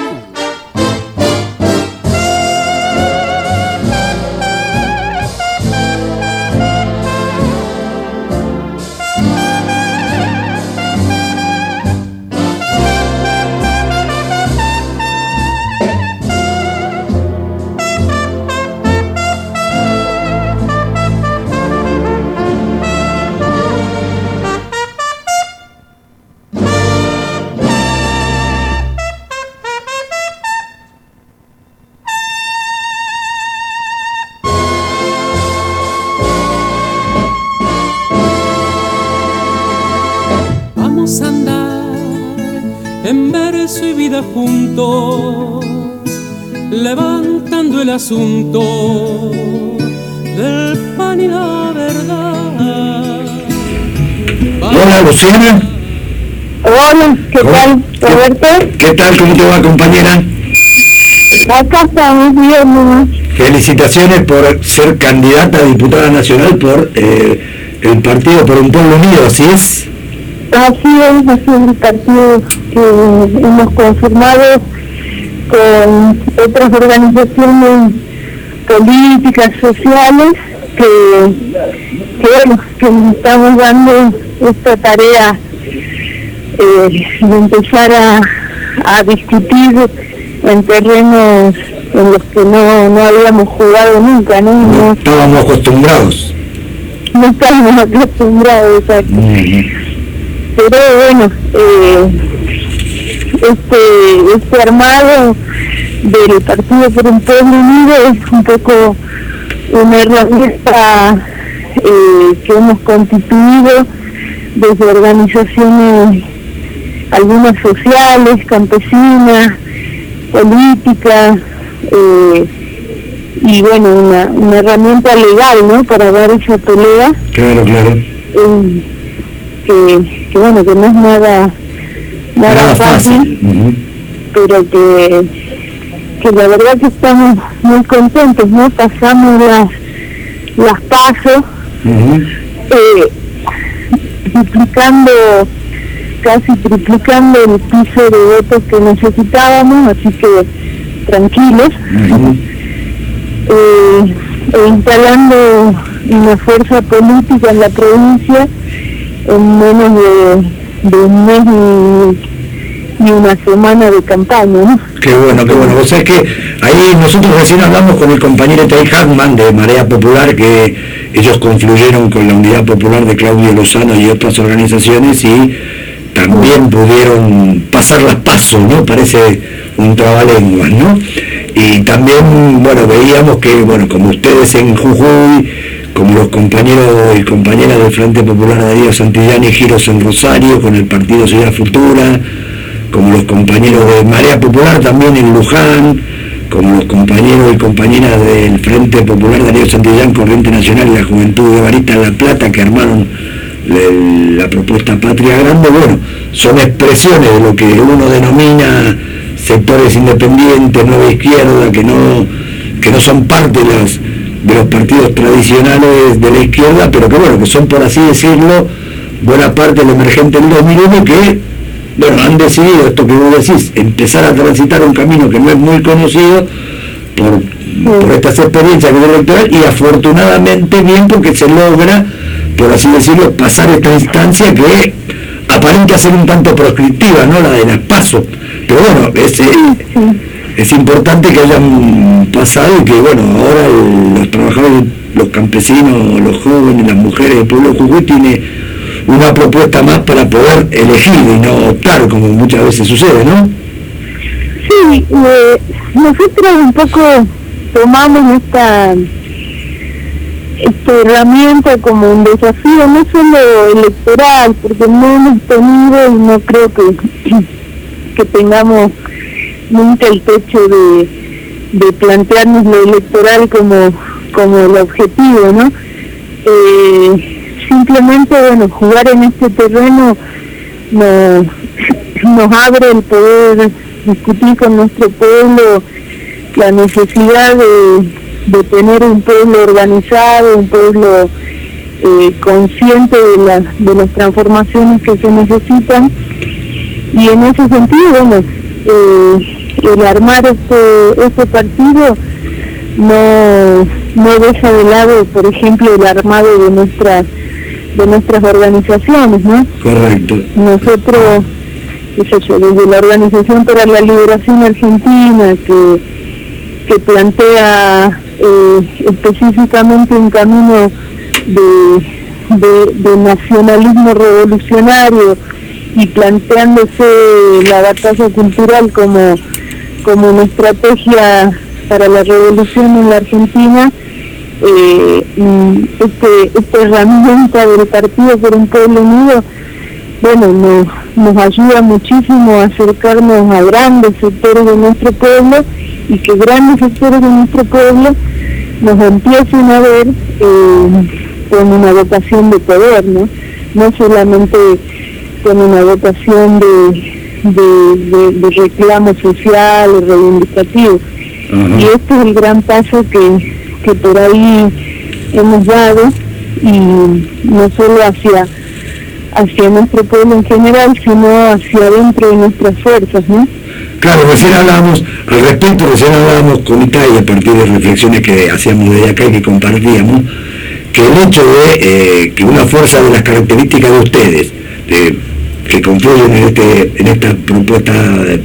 Juntos, levantando el asunto del pan y la verdad. Hola, Luciana. Hola, ¿qué ¿Cómo? tal, Roberto? ¿Qué tal? ¿Cómo te va, compañera? Acá estamos bien, mamá. Felicitaciones por ser candidata a diputada nacional por eh, el Partido por un Pueblo Unido, ¿así es? Así es, así es el partido que hemos conformado con otras organizaciones políticas, sociales, que, que bueno, que estamos dando esta tarea eh, de empezar a, a discutir en terrenos en los que no, no habíamos jugado nunca, ¿no? No estábamos acostumbrados. no estamos acostumbrados a eso. Pero bueno, eh, este, este armado del Partido por un Pueblo Unido es un poco una herramienta eh, que hemos constituido desde organizaciones, algunas sociales, campesinas, políticas, eh, y bueno, una, una herramienta legal, ¿no?, para dar esa pelea. Claro, claro. Eh, que, que bueno, que no es nada, nada, nada fácil, fácil. Uh-huh. Pero que, que la verdad que estamos muy contentos, ¿no? Pasamos las, las pasos, uh-huh. eh, duplicando, casi triplicando el piso de votos que necesitábamos, así que tranquilos, uh-huh. eh, e instalando una fuerza política en la provincia en menos de, de un mes y, y una semana de campaña, ¿no? Qué bueno, qué bueno. Vos sabés que ahí nosotros recién hablamos con el compañero Tay Hartman de Marea Popular, que ellos confluyeron con la Unidad Popular de Claudio Lozano y otras organizaciones y también pudieron pasar las pasos, ¿no? Parece un trabalenguas, ¿no? Y también, bueno, veíamos que, bueno, como ustedes en Jujuy, como los compañeros y compañeras del Frente Popular Darío Santillán y Giros en Rosario, con el Partido Ciudad Futura, como los compañeros de Marea Popular también en Luján, como los compañeros y compañeras del Frente Popular Darío Santillán, Corriente Nacional y la Juventud de Barita en La Plata, que armaron la, la propuesta Patria Grande. Bueno, son expresiones de lo que uno denomina sectores independientes, nueva izquierda, que no, que no son parte de los, de los partidos tradicionales de la izquierda, pero que bueno, que son, por así decirlo, buena parte del emergente del dos mil uno, que bueno, han decidido esto que vos decís, empezar a transitar un camino que no es muy conocido por, por estas experiencias electorales, y afortunadamente bien porque se logra, por así decirlo, pasar esta instancia que aparenta ser un tanto proscriptiva, ¿no?, la de las PASO, pero bueno, es, es importante que hayan pasado y que bueno, ahora el, los trabajadores, los campesinos, los jóvenes, las mujeres del pueblo de Jujuy tiene una propuesta más para poder elegir y no optar, como muchas veces sucede, ¿no? Sí, eh, nosotros un poco tomamos esta esta herramienta como un desafío no solo electoral, porque no hemos tenido y no creo que, que tengamos nunca el techo de, de plantearnos lo electoral como, como el objetivo, ¿no? Eh, simplemente, bueno, jugar en este terreno nos, nos abre el poder discutir con nuestro pueblo la necesidad de, de tener un pueblo organizado, un pueblo eh, consciente de, la, de las transformaciones que se necesitan, y en ese sentido, bueno, eh, el armar este, este partido no, no deja de lado, por ejemplo, el armado de nuestras de nuestras organizaciones, ¿no? Correcto. Nosotros, qué sé yo, desde la Organización para la Liberación Argentina, que, que plantea eh, específicamente un camino de, de, de nacionalismo revolucionario y planteándose la batalla cultural como, como una estrategia para la revolución en la Argentina. Eh, este, esta herramienta del Partido por un Pueblo Unido, bueno, nos, nos ayuda muchísimo a acercarnos a grandes sectores de nuestro pueblo, y que grandes sectores de nuestro pueblo nos empiecen a ver eh, con una vocación de poder, ¿no? No solamente con una vocación de, de, de, de reclamo social o reivindicativo. Uh-huh. Y este es el gran paso que que por ahí hemos dado, y no solo hacia hacia nuestro pueblo en general, sino hacia adentro de nuestras fuerzas, ¿no? Claro, recién hablábamos, al respecto, recién hablábamos con Itay, a partir de reflexiones que hacíamos desde acá y que compartíamos, que el hecho de eh, que una fuerza de las características de ustedes, de, que confluyen en, este, en esta propuesta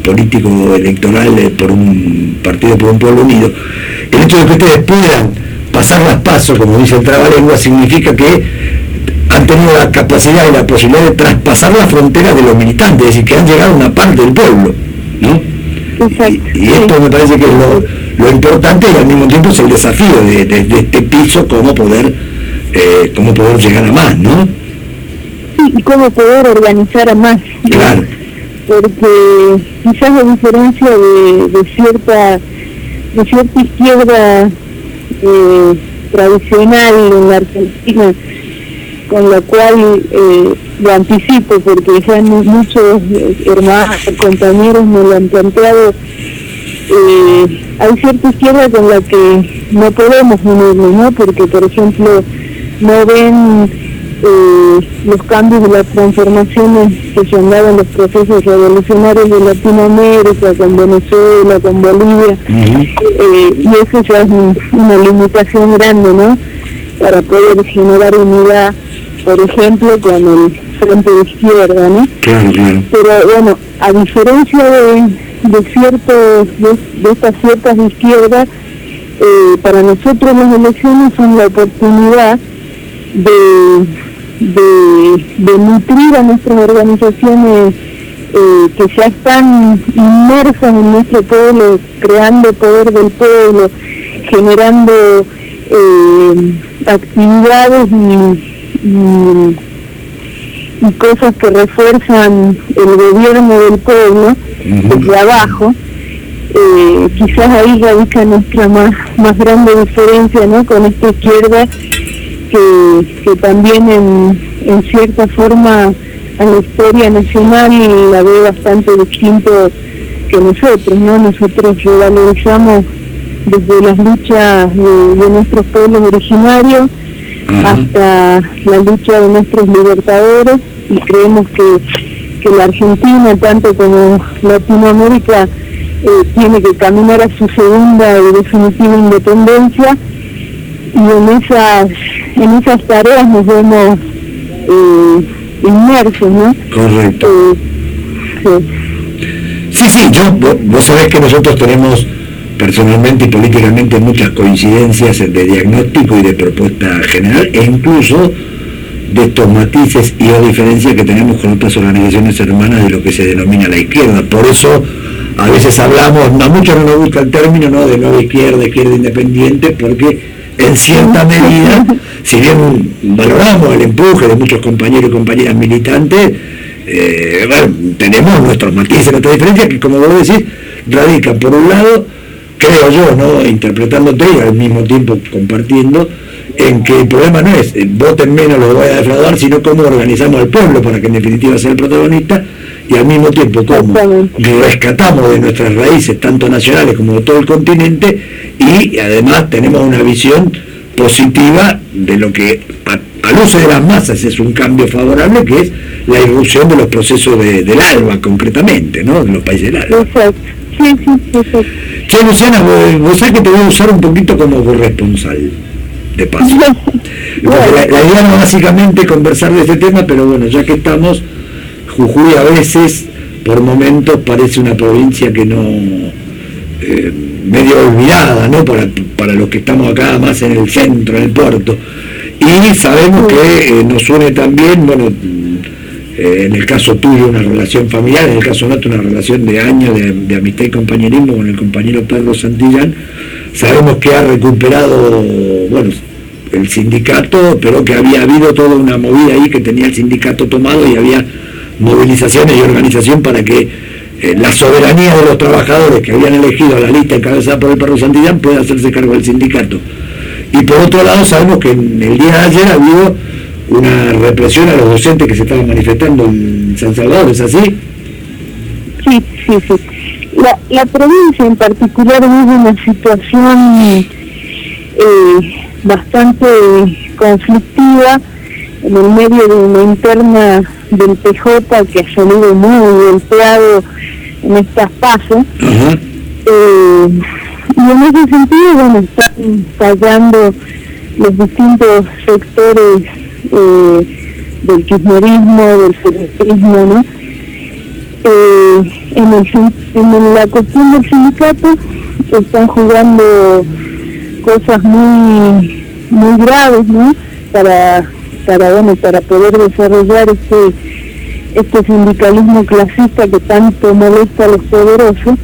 político-electoral eh, por un partido por un pueblo unido, el hecho de que ustedes puedan pasar las PASO, como dice el trabalengua, significa que han tenido la capacidad y la posibilidad de traspasar la frontera de los militantes, es decir, que han llegado a una parte del pueblo, ¿no? Y, y esto me parece que es lo, lo importante, y al mismo tiempo es el desafío de, de, de este piso, cómo poder, eh, cómo poder llegar a más, ¿no? Sí, y cómo poder organizar a más. Claro. Porque quizás a diferencia de, de cierta de cierta izquierda eh, tradicional en la Argentina, con la cual eh, lo anticipo porque ya muchos hermanos, compañeros me lo han planteado, eh, hay cierta izquierda con la que no podemos unirnos, ¿no? Porque, por ejemplo, no ven eh, los cambios y las transformaciones que se han dado en los procesos revolucionarios de Latinoamérica, con Venezuela, con Bolivia, uh-huh. eh, y eso ya es un, una limitación grande, ¿no? Para poder generar unidad, por ejemplo, con el frente de izquierda, ¿no? Claro, claro. Pero bueno, a diferencia de, de ciertos, de, de estas ciertas de izquierda, eh, para nosotros las elecciones son la oportunidad de, de, de nutrir a nuestras organizaciones eh, que ya están inmersas en nuestro pueblo, creando poder del pueblo, generando eh, actividades y, y, y cosas que refuerzan el gobierno del pueblo desde abajo. Eh, quizás ahí radica nuestra más, más grande diferencia, ¿no? Con esta izquierda que, que también en, en cierta forma a la historia nacional la ve bastante distinto que nosotros, ¿no? Nosotros revalorizamos desde las luchas de, de nuestros pueblos originarios uh-huh. hasta la lucha de nuestros libertadores, y creemos que, que la Argentina, tanto como Latinoamérica, eh, tiene que caminar a su segunda y definitiva independencia, y en esas, en esas tareas nos vemos eh, inmersos, ¿no? Correcto. Eh, sí. sí, sí, yo, vos, vos sabés que nosotros tenemos personalmente y políticamente muchas coincidencias de diagnóstico y de propuesta general, e incluso de estos matices y o diferencias que tenemos con otras organizaciones hermanas de lo que se denomina la izquierda. Por eso a veces hablamos, a muchos no nos gusta el término, ¿no?, de nueva izquierda, izquierda independiente, porque en cierta medida, si bien valoramos el empuje de muchos compañeros y compañeras militantes, eh, bueno, tenemos nuestros matices, nuestras diferencias, que, como vos decís, radican por un lado, creo yo, ¿no?, interpretándote y al mismo tiempo compartiendo, en que el problema no es voten menos, los voy a defraudar, sino cómo organizamos al pueblo para que en definitiva sea el protagonista, y al mismo tiempo cómo rescatamos de nuestras raíces, tanto nacionales como de todo el continente, y además tenemos una visión positiva de lo que a, a luces de las masas es un cambio favorable, que es la irrupción de los procesos de, del ALBA concretamente, ¿no?, de los países del ALBA. Exacto. Sí, sí, exacto. Che, Luciana, vos, vos sabés que te voy a usar un poquito como corresponsal, de paso. Porque la, la idea no es básicamente conversar de este tema, pero bueno, ya que estamos, Jujuy a veces, por momentos, parece una provincia que no, eh, medio olvidada, ¿no?, para, para los que estamos acá más en el centro, en el puerto. Y sabemos que eh, nos une también, bueno, eh, en el caso tuyo una relación familiar, en el caso nuestro una relación de años de, de amistad y compañerismo con el compañero Pedro Santillán. Sabemos que ha recuperado, bueno, el sindicato, pero que había habido toda una movida ahí que tenía el sindicato tomado, y había movilizaciones y organización para que eh, la soberanía de los trabajadores que habían elegido a la lista encabezada por el Pedro Santillán pueda hacerse cargo del sindicato. Y por otro lado sabemos que en el día de ayer ha habido una represión a los docentes que se estaban manifestando en San Salvador, ¿es así? Sí, sí, sí. La, la provincia en particular vive una situación eh, bastante conflictiva en el medio de una interna del P J que ha salido muy golpeado en estas pasos. Uh-huh. eh, y en ese sentido, bueno, están fallando los distintos sectores eh, del kirchnerismo, del federalismo, ¿no? Eh, en, el, en la cuestión del sindicato están jugando cosas muy muy graves, ¿no? Para para bueno para poder desarrollar este este sindicalismo clasista que tanto molesta a los poderosos.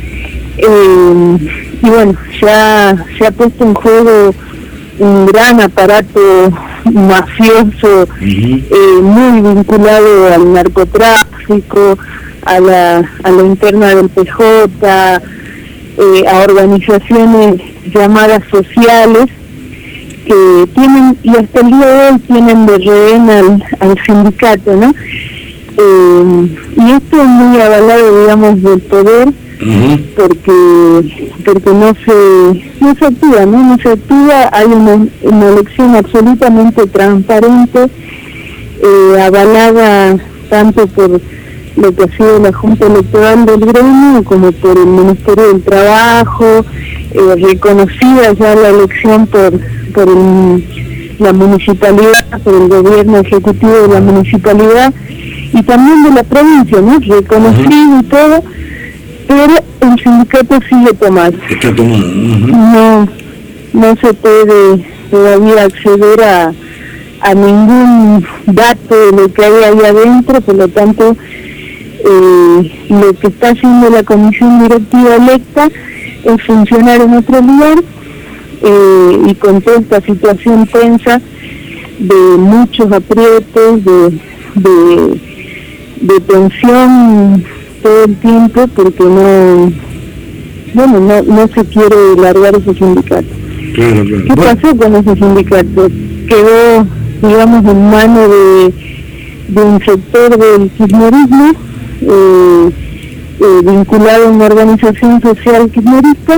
Eh, y bueno, ya se ha puesto en juego un gran aparato mafioso, uh-huh. eh, muy vinculado al narcotráfico, a la, a la interna del P J, eh, a organizaciones llamadas sociales que tienen, y hasta el día de hoy tienen de rehén al, al sindicato, ¿no? Eh, y esto es muy avalado, digamos, del poder, uh-huh. porque porque no se no se activa, ¿no? No se activa, hay una, una elección absolutamente transparente, eh, avalada tanto por lo que ha sido la Junta Electoral del gremio como por el Ministerio del Trabajo, eh, reconocida ya la elección por por el, la municipalidad, por el gobierno ejecutivo de la municipalidad y también de la provincia, ¿no? Reconocido uh-huh. y todo, pero el sindicato sigue tomado. Está tomado. Uh-huh. No, no se puede todavía acceder a, a ningún dato de lo que hay ahí adentro, por lo tanto, eh, lo que está haciendo la comisión directiva electa es funcionar en otro lugar, eh, y con toda esta situación tensa de muchos aprietos, de, de, de tensión todo el tiempo, porque no, bueno, no, no se quiere largar ese sindicato. Claro, claro. ¿Qué bueno. pasó con ese sindicato? Quedó, digamos, en manos de, de un sector del kirchnerismo, eh, eh, vinculado a una organización social kirchnerista,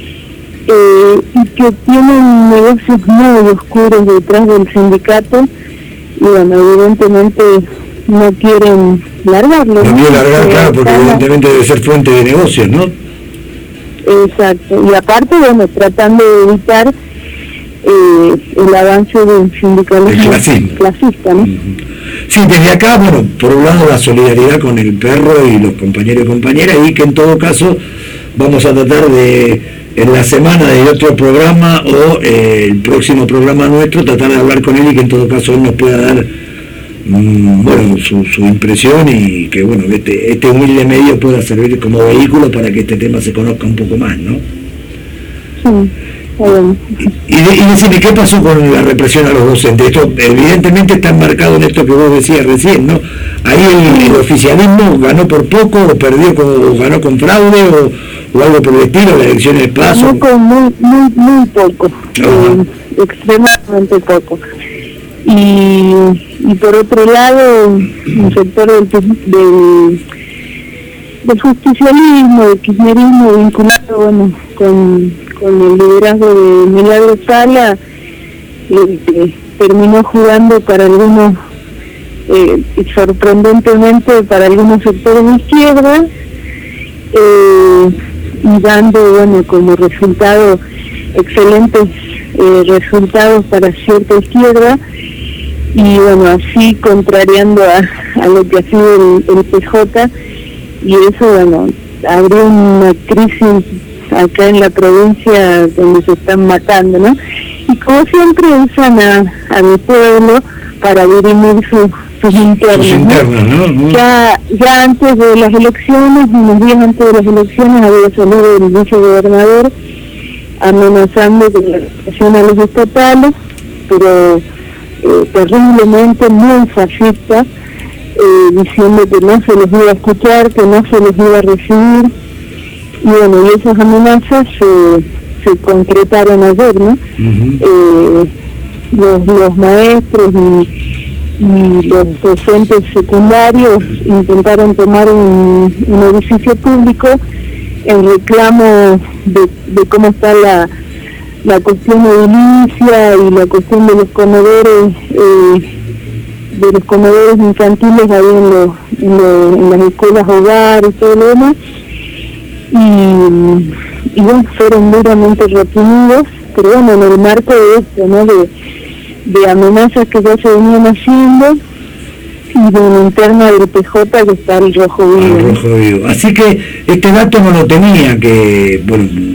eh, y que tienen negocios muy oscuros detrás del sindicato, y bueno, evidentemente no quieren largarlo. No quieren largar, eh, claro, porque evidentemente debe ser fuente de negocios, ¿no? Exacto, y aparte, bueno, tratando de evitar eh, el avance del sindicalismo clasista, ¿no? Uh-huh. Sí, desde acá, bueno, por un lado la solidaridad con el perro y los compañeros y compañeras, y que en todo caso vamos a tratar de, en la semana del otro programa o eh, el próximo programa nuestro, tratar de hablar con él y que en todo caso él nos pueda dar mm, bueno, su, su impresión y que bueno, este, este humilde medio pueda servir como vehículo para que este tema se conozca un poco más, ¿no? Sí. Bueno. Y, y decime, ¿qué pasó con la represión a los docentes? Esto evidentemente está enmarcado en esto que vos decías recién, ¿no? Ahí el, el oficialismo ganó por poco, o perdió con, o ganó con fraude, o, o algo por el estilo, la elección de paso. Ganó con muy, muy, muy poco, eh, extremadamente poco. Y, y por otro lado, un sector del, del, del justicialismo, del kirchnerismo vinculado, bueno, con... con el liderazgo de Milagro Sala, eh, eh, terminó jugando para algunos, eh, sorprendentemente para algunos sectores de izquierda, eh, y dando, bueno, como resultado excelentes eh, resultados para cierta izquierda, y bueno, así contrariando a, a lo que ha sido el, el P J, y eso, bueno, abrió una crisis acá en la provincia donde se están matando, ¿no? Y como siempre usan a, a mi pueblo para dirimir su, sus internos, sus internos, ¿no? ¿no? Ya, ya antes de las elecciones, unos días antes de las elecciones, había salido el vicegobernador amenazando con la represión a los estatales, pero eh, terriblemente muy fascista, eh, diciendo que no se les iba a escuchar, que no se les iba a recibir. Y bueno, y esas amenazas se, se concretaron ayer, ¿no? Uh-huh. eh, los, los maestros y, y los docentes secundarios intentaron tomar un, un edificio público en reclamo de, de cómo está la, la cuestión edilicia y la cuestión de los comedores, eh, de los comedores infantiles ahí en, los, en, los, en las escuelas hogar y todo lo demás. Y, y bueno, fueron duramente reprimidos, pero bueno, en el marco de esto, ¿no? De, de amenazas que ya se venían haciendo y de una interna del P J que está el rojo vivo. El rojo vivo. Así que este dato no lo tenía, que, bueno,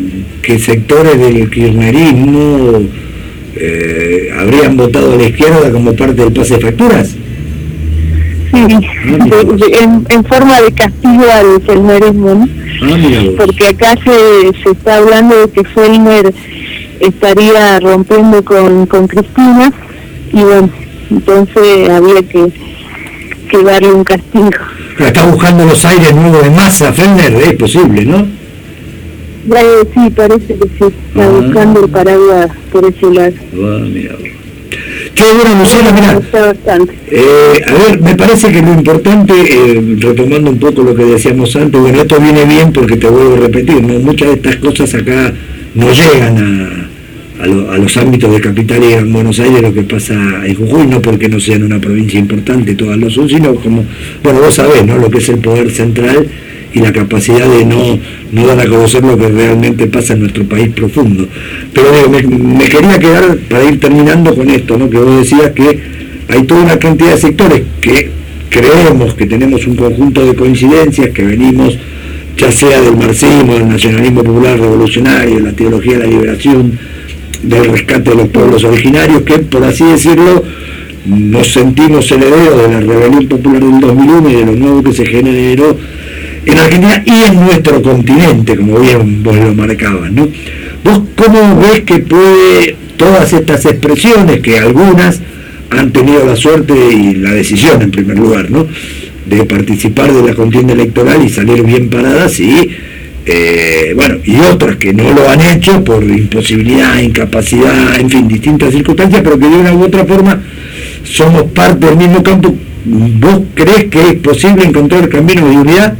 que sectores del kirchnerismo eh, habrían votado a la izquierda como parte del pase de facturas. Sí, de, de, en, en forma de castigo al kirchnerismo, ¿no? Ah, porque acá se, se está hablando de que Fellner estaría rompiendo con, con Cristina, y bueno, entonces había que, que darle un castigo. Está buscando los aires nuevos de Massa, Fellner, es posible, ¿no? Eh, sí, parece que sí, está ah. buscando el paraguas por ese lado. Ah, mira. Che, bueno, Luciana, mira, eh, a ver, me parece que lo importante, eh, retomando un poco lo que decíamos antes, bueno, esto viene bien porque te vuelvo a repetir, ¿no? Muchas de estas cosas acá no llegan a, a, lo, a los ámbitos de Capital y Gran Buenos Aires, lo que pasa en Jujuy, no porque no sean una provincia importante, todas lo son, sino como, bueno, vos sabés, ¿no? Lo que es el poder central y la capacidad de no, no dar a conocer lo que realmente pasa en nuestro país profundo. Pero digo, me, me quería quedar para ir terminando con esto, ¿no? Que vos decías que hay toda una cantidad de sectores que creemos que tenemos un conjunto de coincidencias, que venimos ya sea del marxismo, del nacionalismo popular revolucionario, de la teología de la liberación, del rescate de los pueblos originarios, que por así decirlo nos sentimos herederos de la rebelión popular del dos mil uno y de lo nuevo que se generó en Argentina y en nuestro continente, como bien vos lo marcabas, ¿no? ¿Vos cómo ves que puede todas estas expresiones, que algunas han tenido la suerte y la decisión en primer lugar, ¿no?, de participar de la contienda electoral y salir bien paradas, y eh, bueno, y otras que no lo han hecho por imposibilidad, incapacidad, en fin, distintas circunstancias, pero que de una u otra forma somos parte del mismo campo? ¿Vos crees que es posible encontrar caminos de unidad?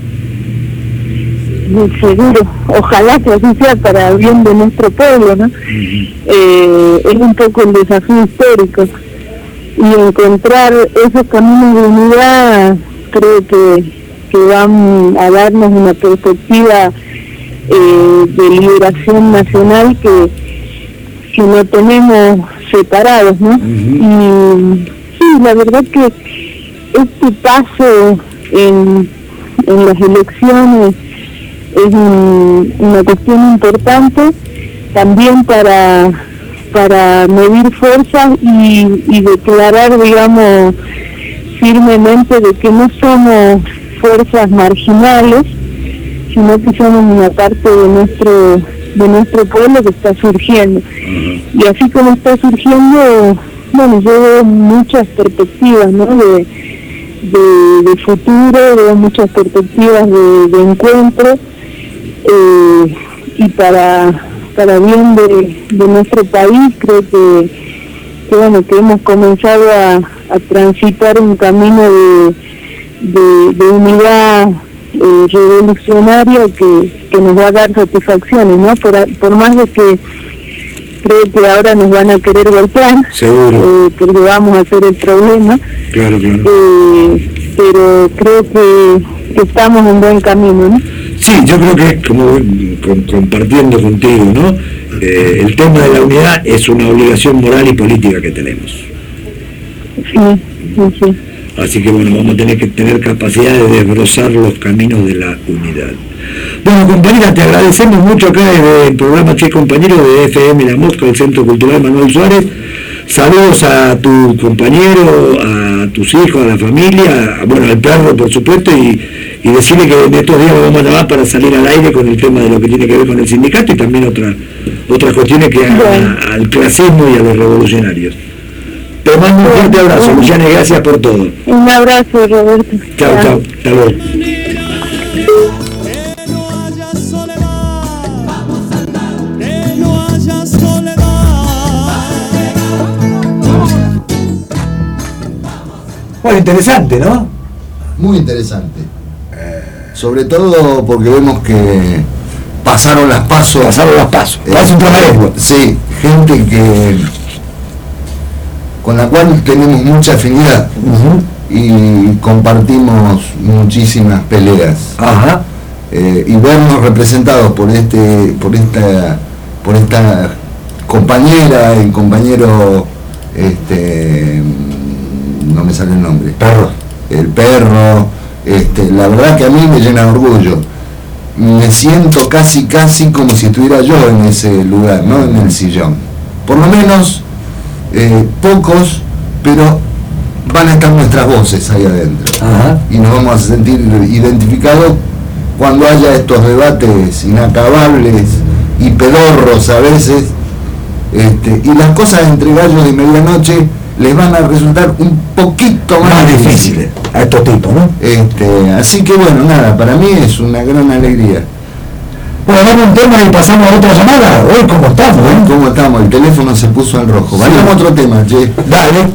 Seguro, ojalá que así sea para el bien de nuestro pueblo, ¿no? Uh-huh. Eh, es un poco el desafío histórico, y encontrar esos caminos de unidad creo que, que van a darnos una perspectiva eh, de liberación nacional que, que no tenemos separados, ¿no? Uh-huh. Y sí, la verdad que este paso en, en las elecciones es un, una cuestión importante también para para medir fuerzas y, y declarar, digamos, firmemente de que no somos fuerzas marginales, sino que somos una parte de nuestro de nuestro pueblo que está surgiendo. Y así como está surgiendo, bueno, yo veo muchas perspectivas, ¿no?, de, de, de futuro, veo muchas perspectivas de, de encuentro, eh, y para para bien de, de nuestro país. Creo que, que bueno, que hemos comenzado a, a transitar un camino de, de, de unidad eh, revolucionaria que, que nos va a dar satisfacciones, ¿no? Por, por más de que creo que ahora nos van a querer golpear, seguro, eh, porque vamos a ser el problema. Claro, claro. Eh, pero creo que, que estamos en buen camino, ¿no? Sí, yo creo que, como con, compartiendo contigo, ¿no?, eh, el tema de la unidad es una obligación moral y política que tenemos. Sí, sí, sí. Así que bueno, vamos a tener que tener capacidad de desbrozar los caminos de la unidad. Bueno, compañera, te agradecemos mucho acá desde el programa Che Compañero de F M La Mosca, del Centro Cultural Manuel Suárez. Saludos a tu compañero, a tus hijos, a la familia, bueno, al perro, por supuesto, y, y decirle que en estos días lo vamos a llamar para salir al aire con el tema de lo que tiene que ver con el sindicato y también otra, otras cuestiones que bueno, a, al clasismo y a los revolucionarios. Te mando un fuerte abrazo, bueno. Luciana, gracias por todo. Un abrazo, Roberto. Chao, chao, hasta luego. Bueno, interesante, ¿no? Muy interesante. Sobre todo porque vemos que pasaron las pasos. Pasaron las pasos. Eh, sí, gente que con la cual tenemos mucha afinidad. Uh-huh. Y compartimos muchísimas peleas. Ajá. Eh, y vernos representados por este, por esta, por esta compañera y compañero, este, no me sale el nombre. Perro. El perro, este, la verdad que a mí me llena de orgullo. me siento casi casi como si estuviera yo en ese lugar, ¿no? En el sillón. Por lo menos eh, pocos, pero van a estar nuestras voces ahí adentro. Ajá. Y nos vamos a sentir identificados cuando haya estos debates inacabables y pedorros a veces, este, y las cosas entre gallos de medianoche les van a resultar un poquito más, más difíciles, difíciles a estos tipos, ¿no? Este, así que bueno, nada, para mí es una gran alegría. Bueno, dame un tema y pasamos a otra llamada. Hoy, ¿cómo estamos? Hoy, eh? ¿Cómo estamos? El teléfono se puso en rojo. Sí. Vayamos a otro tema, che. Dale.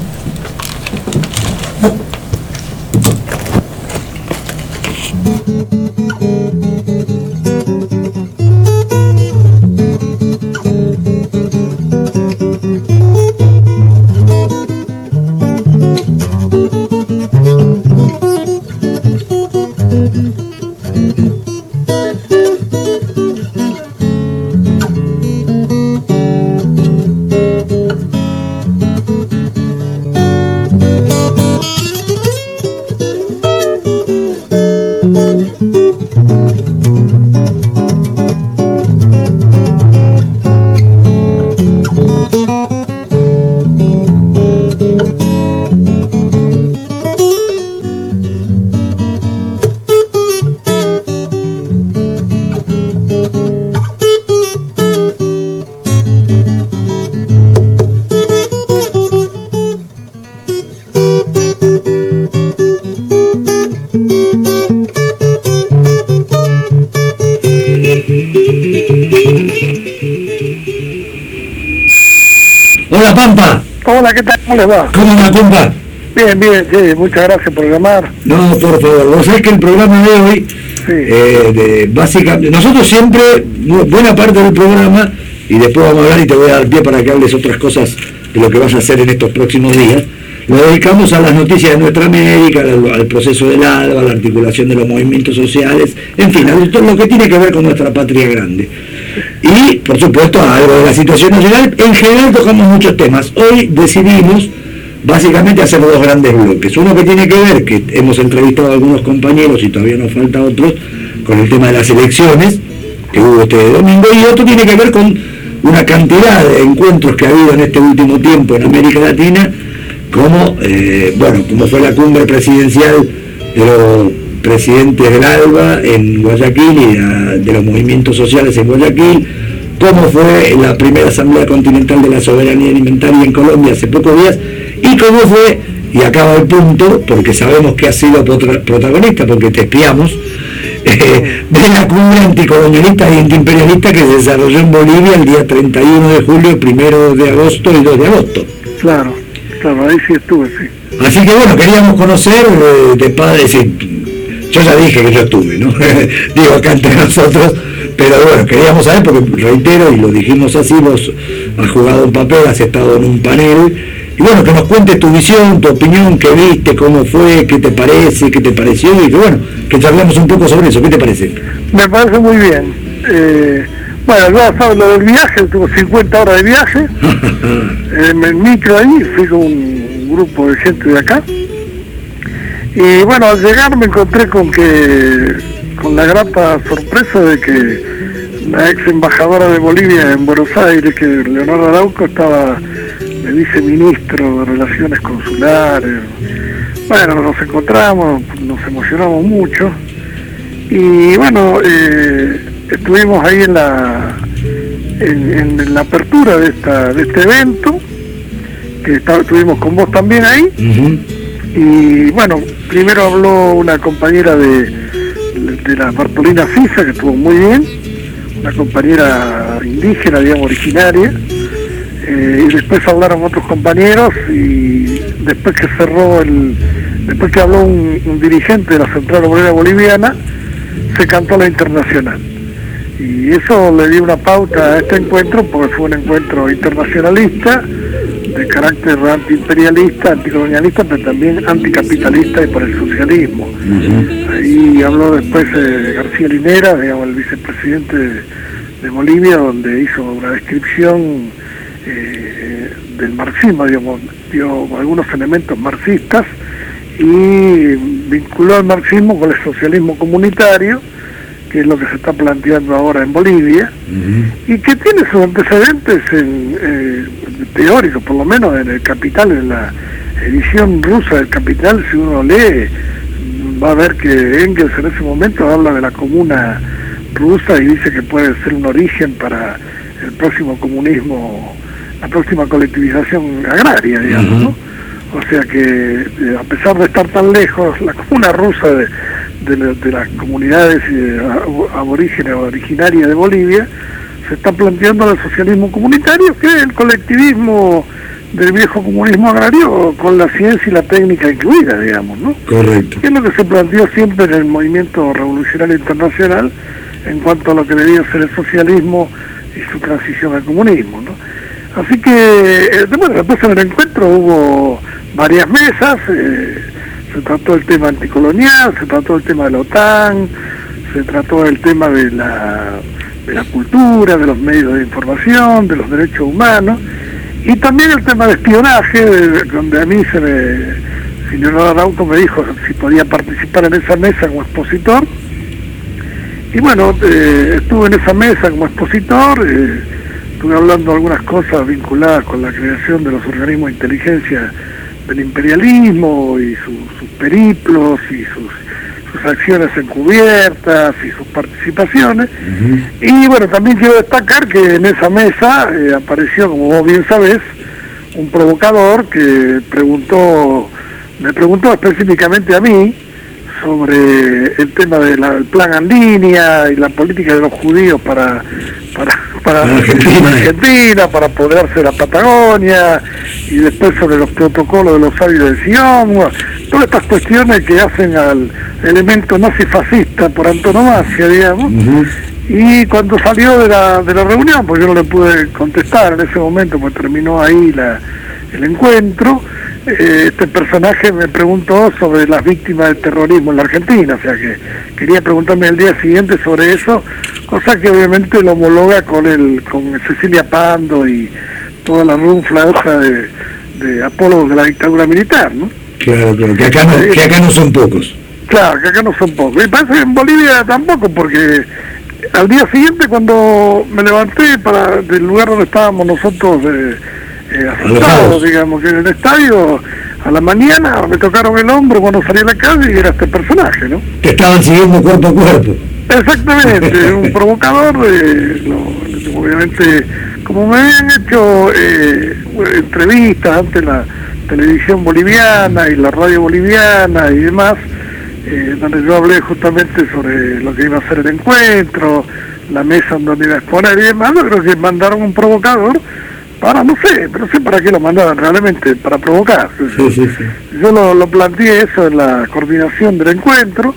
Hola Pampa. Hola, ¿qué tal? ¿Cómo les va? ¿Cómo va, Pampa? Bien, bien, sí, muchas gracias por llamar. No, por favor, vos sabés que el programa de hoy, sí. eh, de, básicamente, nosotros siempre, buena parte del programa, y después vamos a hablar y te voy a dar pie para que hables otras cosas de lo que vas a hacer en estos próximos días, lo dedicamos a las noticias de nuestra América, al, al proceso del ALBA, a la articulación de los movimientos sociales, en fin, a todo lo que tiene que ver con nuestra patria grande. Y, por supuesto, a algo de la situación nacional. En general tocamos muchos temas. Hoy decidimos básicamente hacer dos grandes bloques. Uno que tiene que ver, que hemos entrevistado a algunos compañeros y todavía nos falta otros, con el tema de las elecciones, que hubo este domingo, y otro tiene que ver con una cantidad de encuentros que ha habido en este último tiempo en América Latina, como, eh, bueno, como fue la cumbre presidencial de los presidentes del ALBA en Guayaquil y de, de los movimientos sociales en Guayaquil, cómo fue la primera Asamblea Continental de la Soberanía Alimentaria en Colombia hace pocos días, y cómo fue, y acaba el punto, porque sabemos que has sido protagonista, porque te espiamos, eh, de la cumbre anticolonialista y antiimperialista que se desarrolló en Bolivia el día treinta y uno de julio, primero de agosto y dos de agosto. Claro, claro, ahí sí estuve, sí. Así que bueno, queríamos conocer eh, de padre, sí, yo ya dije que yo estuve, ¿no? Digo acá entre nosotros, pero bueno, queríamos saber, porque reitero, y lo dijimos así, vos has jugado un papel, has estado en un panel, y bueno, que nos cuentes tu visión, tu opinión, qué viste, cómo fue, qué te parece, qué te pareció, y que bueno, que charlemos un poco sobre eso. ¿Qué te parece? Me parece muy bien. Eh, bueno, ya sabes lo del viaje, tuve cincuenta horas de viaje, en el micro ahí, fui con un grupo de gente de acá, y bueno, al llegar me encontré con que, con la grata sorpresa de que la ex embajadora de Bolivia en Buenos Aires, que Leonardo Arauco, estaba de viceministro de Relaciones Consulares. Bueno, nos encontramos, nos emocionamos mucho, y bueno, eh, estuvimos ahí en la en, en la apertura de esta de este evento, que está, estuvimos con vos también ahí. Uh-huh. Y bueno, primero habló una compañera de, de la Bartolina Sisa, que estuvo muy bien, una compañera indígena, digamos, originaria, eh, y después hablaron otros compañeros, y después que cerró el, después que habló un, un dirigente de la Central Obrera Boliviana, se cantó la Internacional. Y eso le dio una pauta a este encuentro, porque fue un encuentro internacionalista, de carácter antiimperialista, anticolonialista, pero también anticapitalista y por el socialismo. Uh-huh. Ahí habló después eh, García Linera, digamos, el vicepresidente de, de Bolivia, donde hizo una descripción eh, del marxismo, digamos, dio algunos elementos marxistas y vinculó el marxismo con el socialismo comunitario, que es lo que se está planteando ahora en Bolivia, uh-huh. y que tiene sus antecedentes en, eh, teóricos, por lo menos en el Capital, en la edición rusa del Capital, si uno lee, va a ver que Engels en ese momento habla de la comuna rusa y dice que puede ser un origen para el próximo comunismo, la próxima colectivización agraria, digamos, uh-huh. ¿no? O sea que, eh, a pesar de estar tan lejos, la comuna rusa de, de, de las comunidades eh, aborígenes o originarias de Bolivia, se está planteando el socialismo comunitario, que es el colectivismo del viejo comunismo agrario con la ciencia y la técnica incluida, digamos, ¿no? Correcto. Que es lo que se planteó siempre en el movimiento revolucionario internacional en cuanto a lo que debía ser el socialismo y su transición al comunismo, ¿no? Así que, eh, bueno, después en el encuentro hubo varias mesas, eh, se trató el tema anticolonial, se trató el tema de la OTAN, se trató el tema de la, de la cultura, de los medios de información, de los derechos humanos, y también el tema de espionaje, de, donde a mí se me, el señor Arauto me dijo si podía participar en esa mesa como expositor, y bueno, eh, estuve en esa mesa como expositor, eh, estuve hablando algunas cosas vinculadas con la creación de los organismos de inteligencia del imperialismo y su, sus periplos y sus, sus acciones encubiertas y sus participaciones. Uh-huh. Y bueno, también quiero destacar que en esa mesa eh, apareció, como vos bien sabés, un provocador que preguntó, me preguntó específicamente a mí sobre el tema del plan Andina y la política de los judíos para para para Argentina, Argentina para apoderarse de la Patagonia, y después sobre los protocolos de los sabios de Sion, todas estas cuestiones que hacen al elemento nazifascista por antonomasia, digamos. Uh-huh. Y cuando salió de la de la reunión, pues yo no le pude contestar en ese momento, pues terminó ahí la el encuentro. Este personaje me preguntó sobre las víctimas del terrorismo en la Argentina, o sea que quería preguntarme el día siguiente sobre eso, cosa que obviamente lo homologa con el con Cecilia Pando y toda la runfla hoja de, de apólogos de la dictadura militar, ¿no? Claro, claro, que acá no, que acá no son pocos. Claro, que acá no son pocos. Y parece que en Bolivia tampoco, porque al día siguiente cuando me levanté para del lugar donde estábamos nosotros de Eh, asustado, digamos, que en el estadio a la mañana me tocaron el hombro cuando salí a la calle y era este personaje, ¿no? Te estaban siguiendo cuerpo a cuerpo. Exactamente, un provocador, eh, no, obviamente, como me habían hecho eh, entrevistas ante la televisión boliviana y la radio boliviana y demás, eh, donde yo hablé justamente sobre lo que iba a ser el encuentro, la mesa en donde iba a exponer y demás, yo creo que mandaron un provocador para, no sé, pero no sé para qué lo mandaban realmente, para provocar. Sí, sí, sí. Yo lo, lo planteé eso en la coordinación del encuentro,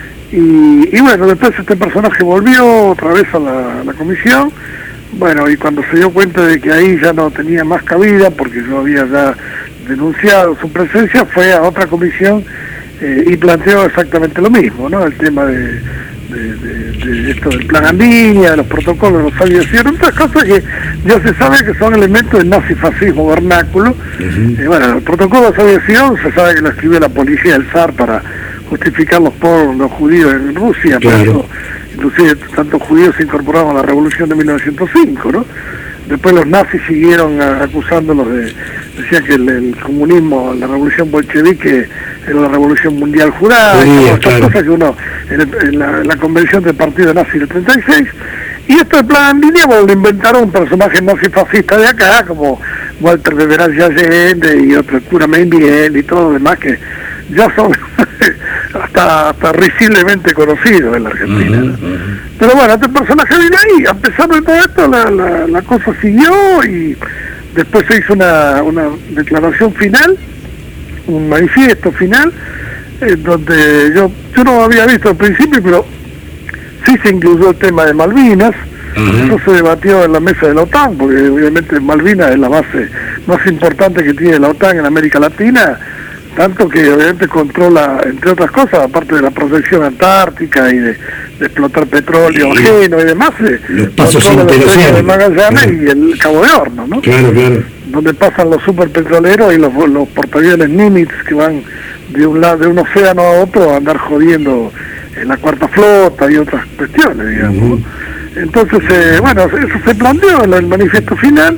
y, y bueno, después este personaje volvió otra vez a la, a la comisión, bueno, y cuando se dio cuenta de que ahí ya no tenía más cabida, porque yo había ya denunciado su presencia, fue a otra comisión eh, y planteó exactamente lo mismo, ¿no? El tema de... De, de, de esto del plan Andina, de los protocolos de los sabios, otras cosas que ya se sabe que son elementos del nazifascismo vernáculo. Uh-huh. Eh, bueno, el protocolo de Sabiación se sabe que lo escribió la policía del zar para justificar los pobres, los judíos en Rusia, claro. Por eso, inclusive tantos judíos se incorporaron a la revolución de mil novecientos cinco, ¿no? Después los nazis siguieron a, acusándolos de, decían que el, el comunismo, la revolución bolchevique era la revolución mundial jurada, sí, y otras cosas que uno, en, el, en, la, en la convención del partido nazi del treinta y seis, y esto de plan Andina, bueno, lo inventaron un personaje nazifascista de acá, como Walter Beberán Allende y otro, el cura Meinbiel y todo lo demás, que ya son hasta, hasta risiblemente conocidos en la Argentina. Uh-huh, uh-huh. Pero bueno, este personaje vino ahí, a pesar de todo esto, la, la, la cosa siguió, y después se hizo una, una declaración final, un manifiesto final, eh, donde yo, yo no había visto al principio, pero sí se incluyó el tema de Malvinas. Uh-huh. Eso se debatió en la mesa de la OTAN, porque obviamente Malvinas es la base más importante que tiene la OTAN en América Latina, tanto que obviamente controla, entre otras cosas, aparte de la protección antártica y de, de explotar petróleo sí. ajeno y demás, los pasos controla el estrecho de Magallanes claro. y el Cabo de Horno, ¿no? Claro, claro. Donde pasan los superpetroleros y los, los portaaviones Nimitz que van de un lado, de un océano a otro a andar jodiendo en la Cuarta Flota y otras cuestiones, digamos. Uh-huh. Entonces, eh, bueno, eso se planteó en el manifiesto final.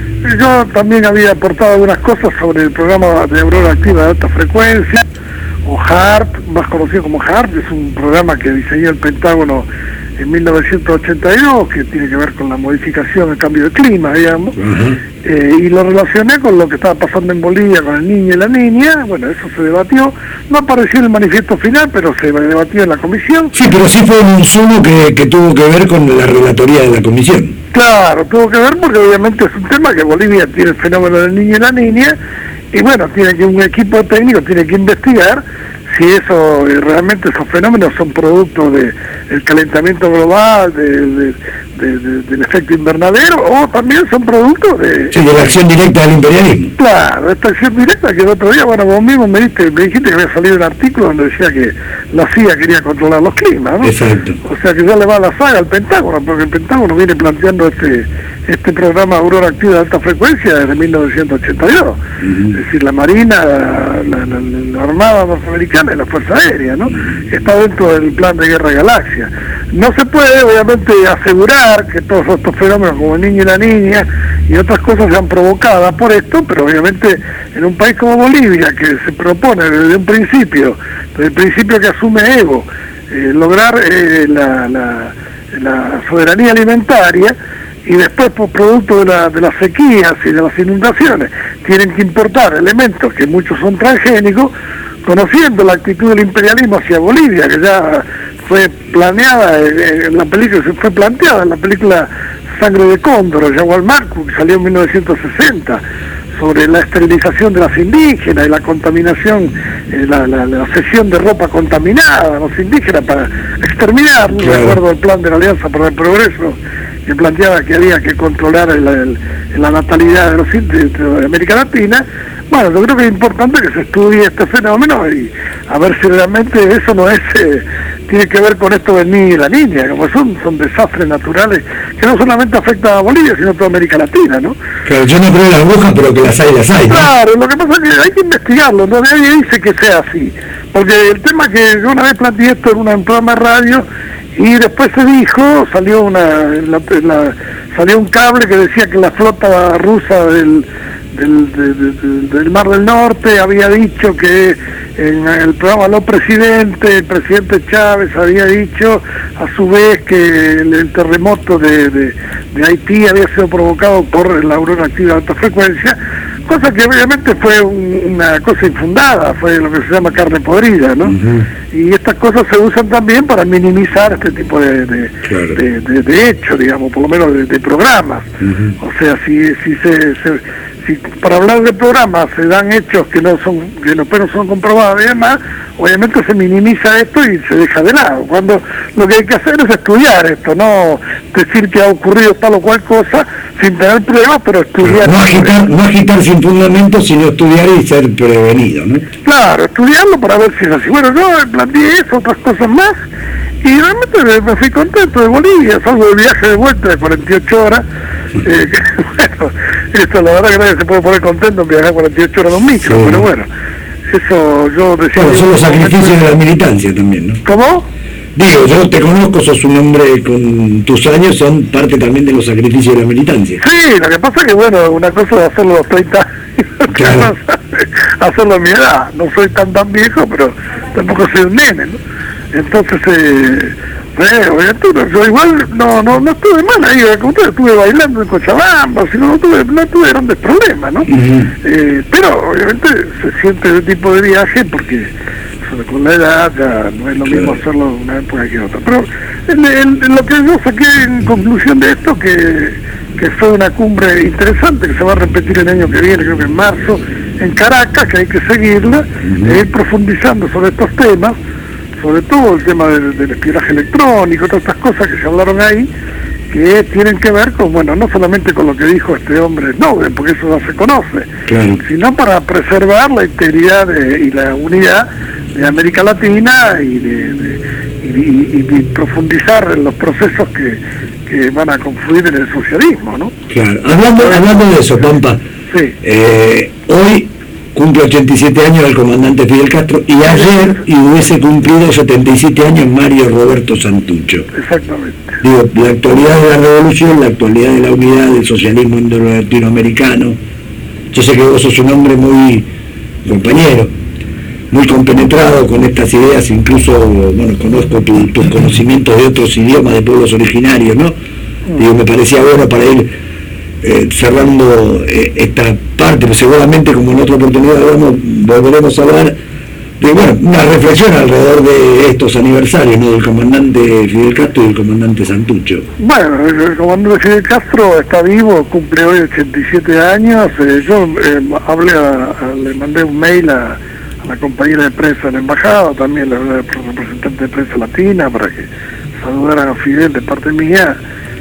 Yo también había aportado algunas cosas sobre el programa de Aurora Activa de Alta Frecuencia, o HAARP, más conocido como HAARP, es un programa que diseñó el Pentágono en mil novecientos ochenta y dos, que tiene que ver con la modificación, el cambio de clima, digamos, uh-huh. eh, y lo relacioné con lo que estaba pasando en Bolivia con el niño y la niña. Bueno, eso se debatió, no apareció en el manifiesto final, pero se debatió en la comisión. Sí, pero sí fue un insumo que, que tuvo que ver con la relatoría de la comisión. Claro, tuvo que ver porque obviamente es un tema que Bolivia tiene el fenómeno del niño y la niña, y bueno, tiene que un equipo técnico tiene que investigar si eso realmente esos fenómenos son producto de el calentamiento global, de, de, de, de, del efecto invernadero, o también son producto de... Sí, de la acción directa del imperialismo. Claro, esta acción directa que el otro día, bueno, vos mismo me, diste, me dijiste que había salido un artículo donde decía que la C I A quería controlar los climas, ¿no? Exacto. O sea que ya le va la saga al Pentágono, porque el Pentágono viene planteando este este programa Aurora Activa de Alta Frecuencia desde mil novecientos ochenta y dos. Uh-huh. Es decir, la Marina, la, la, la, la Armada Norteamericana y la Fuerza Aérea, ¿no? Está dentro del plan de Guerra Galaxia. No se puede, obviamente, asegurar que todos estos fenómenos como el niño y la niña y otras cosas sean provocadas por esto, pero obviamente en un país como Bolivia, que se propone desde un principio, desde el principio que asume Evo, eh, lograr eh, la, la, la soberanía alimentaria, y después por producto de, la, de las sequías y de las inundaciones tienen que importar elementos que muchos son transgénicos, conociendo la actitud del imperialismo hacia Bolivia, que ya fue planeada en la película, se fue planteada en la película Sangre de Cóndor, de Yagual Marcu, que salió en mil novecientos sesenta, sobre la esterilización de las indígenas y la contaminación, eh, la, la, la cesión de ropa contaminada a los indígenas para exterminarlos, claro. De acuerdo al plan de la Alianza por el Progreso, que planteaba que había que controlar el, el, la natalidad de los indios de América Latina. Bueno, yo creo que es importante que se estudie este fenómeno y a ver si realmente eso no es eh, tiene que ver con esto del niño y la niña, como son, son desastres naturales que no solamente afectan a Bolivia, sino a toda América Latina, ¿no? Claro, yo no creo en las brujas, pero que las hay, las hay, ¿no? Claro, lo que pasa es que hay que investigarlo, no nadie dice que sea así, porque el tema que yo una vez planteé esto en un programa de radio, y después se dijo, salió una la, la, salió un cable que decía que la flota rusa del del, de, de, del Mar del Norte había dicho que en el programa Los Presidentes, el presidente Chávez había dicho a su vez que el, el terremoto de, de, de Haití había sido provocado por la aurora activa de alta frecuencia, cosa que obviamente fue un, una cosa infundada, fue lo que se llama carne podrida, ¿no? Uh-huh. Y estas cosas se usan también para minimizar este tipo de, de, claro. de, de, de hechos, digamos, por lo menos de, de programas. Uh-huh. O sea, si, si se... se si para hablar de programas se dan hechos que no son que no, pero son comprobados y demás, obviamente se minimiza esto y se deja de lado, cuando lo que hay que hacer es estudiar esto, no decir que ha ocurrido tal o cual cosa sin tener pruebas, pero estudiar. No agitar, no agitar sin fundamento, sino estudiar y ser prevenido, ¿no? Claro, estudiarlo para ver si es así. Bueno, yo planteé eso, otras cosas más, y realmente me fui contento de Bolivia, salvo el viaje de vuelta de cuarenta y ocho horas, eh, que, bueno, esto la verdad que nadie se puede poner contento en viajar cuarenta y ocho horas en un micro, sí. Pero bueno, eso yo decía... Bueno, son los sacrificios de la militancia también, ¿no? ¿Cómo? Digo, yo te conozco, sos un hombre con tus años, son parte también de los sacrificios de la militancia. Sí, lo que pasa es que, bueno, una cosa es hacerlo a los treinta años, claro. Hacerlo a mi edad, no soy tan tan viejo, pero tampoco soy un nene, ¿no? Entonces, eh, eh, yo igual no no no estuve mal ahí, como ustedes, estuve bailando en Cochabamba, sino no tuve, no tuve grandes problemas, ¿no? Uh-huh. eh, pero obviamente se siente ese tipo de viaje porque con la edad ya no es lo mismo claro. Hacerlo una época que otra. Pero el, el, lo que yo saqué en conclusión de esto, que, que fue una cumbre interesante, que se va a repetir el año que viene, creo que en marzo, en Caracas, que hay que seguirla, uh-huh. e ir profundizando sobre estos temas, sobre todo el tema del, del espionaje electrónico, todas estas cosas que se hablaron ahí, que tienen que ver con, bueno, no solamente con lo que dijo este hombre Snowden, porque eso ya se conoce, claro. Sino para preservar la integridad de, y la unidad de América Latina y, de, de, y, y, y profundizar en los procesos que, que van a confluir en el socialismo, ¿no? Claro, hablando, hablando de eso, Pampa, sí. eh, hoy cumple ochenta y siete años el comandante Fidel Castro, y ayer y hubiese cumplido setenta y siete años Mario Roberto Santucho. Exactamente. Digo, la actualidad de la revolución, la actualidad de la unidad del socialismo latinoamericano. Yo sé que vos sos un hombre muy compañero, muy compenetrado con estas ideas, incluso, bueno, conozco tu, tus conocimientos de otros idiomas de pueblos originarios, ¿no? Digo, me parecía bueno para ir eh, cerrando eh, esta parte, pero seguramente, como en otra oportunidad vamos, volveremos a hablar de, bueno, una reflexión alrededor de estos aniversarios, ¿no? Del comandante Fidel Castro y del comandante Santucho. Bueno, el comandante Fidel Castro está vivo, cumple hoy ochenta y siete años. Eh, yo eh, hablé a, a, le mandé un mail a a la compañera de prensa de la embajada, también la representante de prensa latina, para que saludaran a Fidel de parte mía,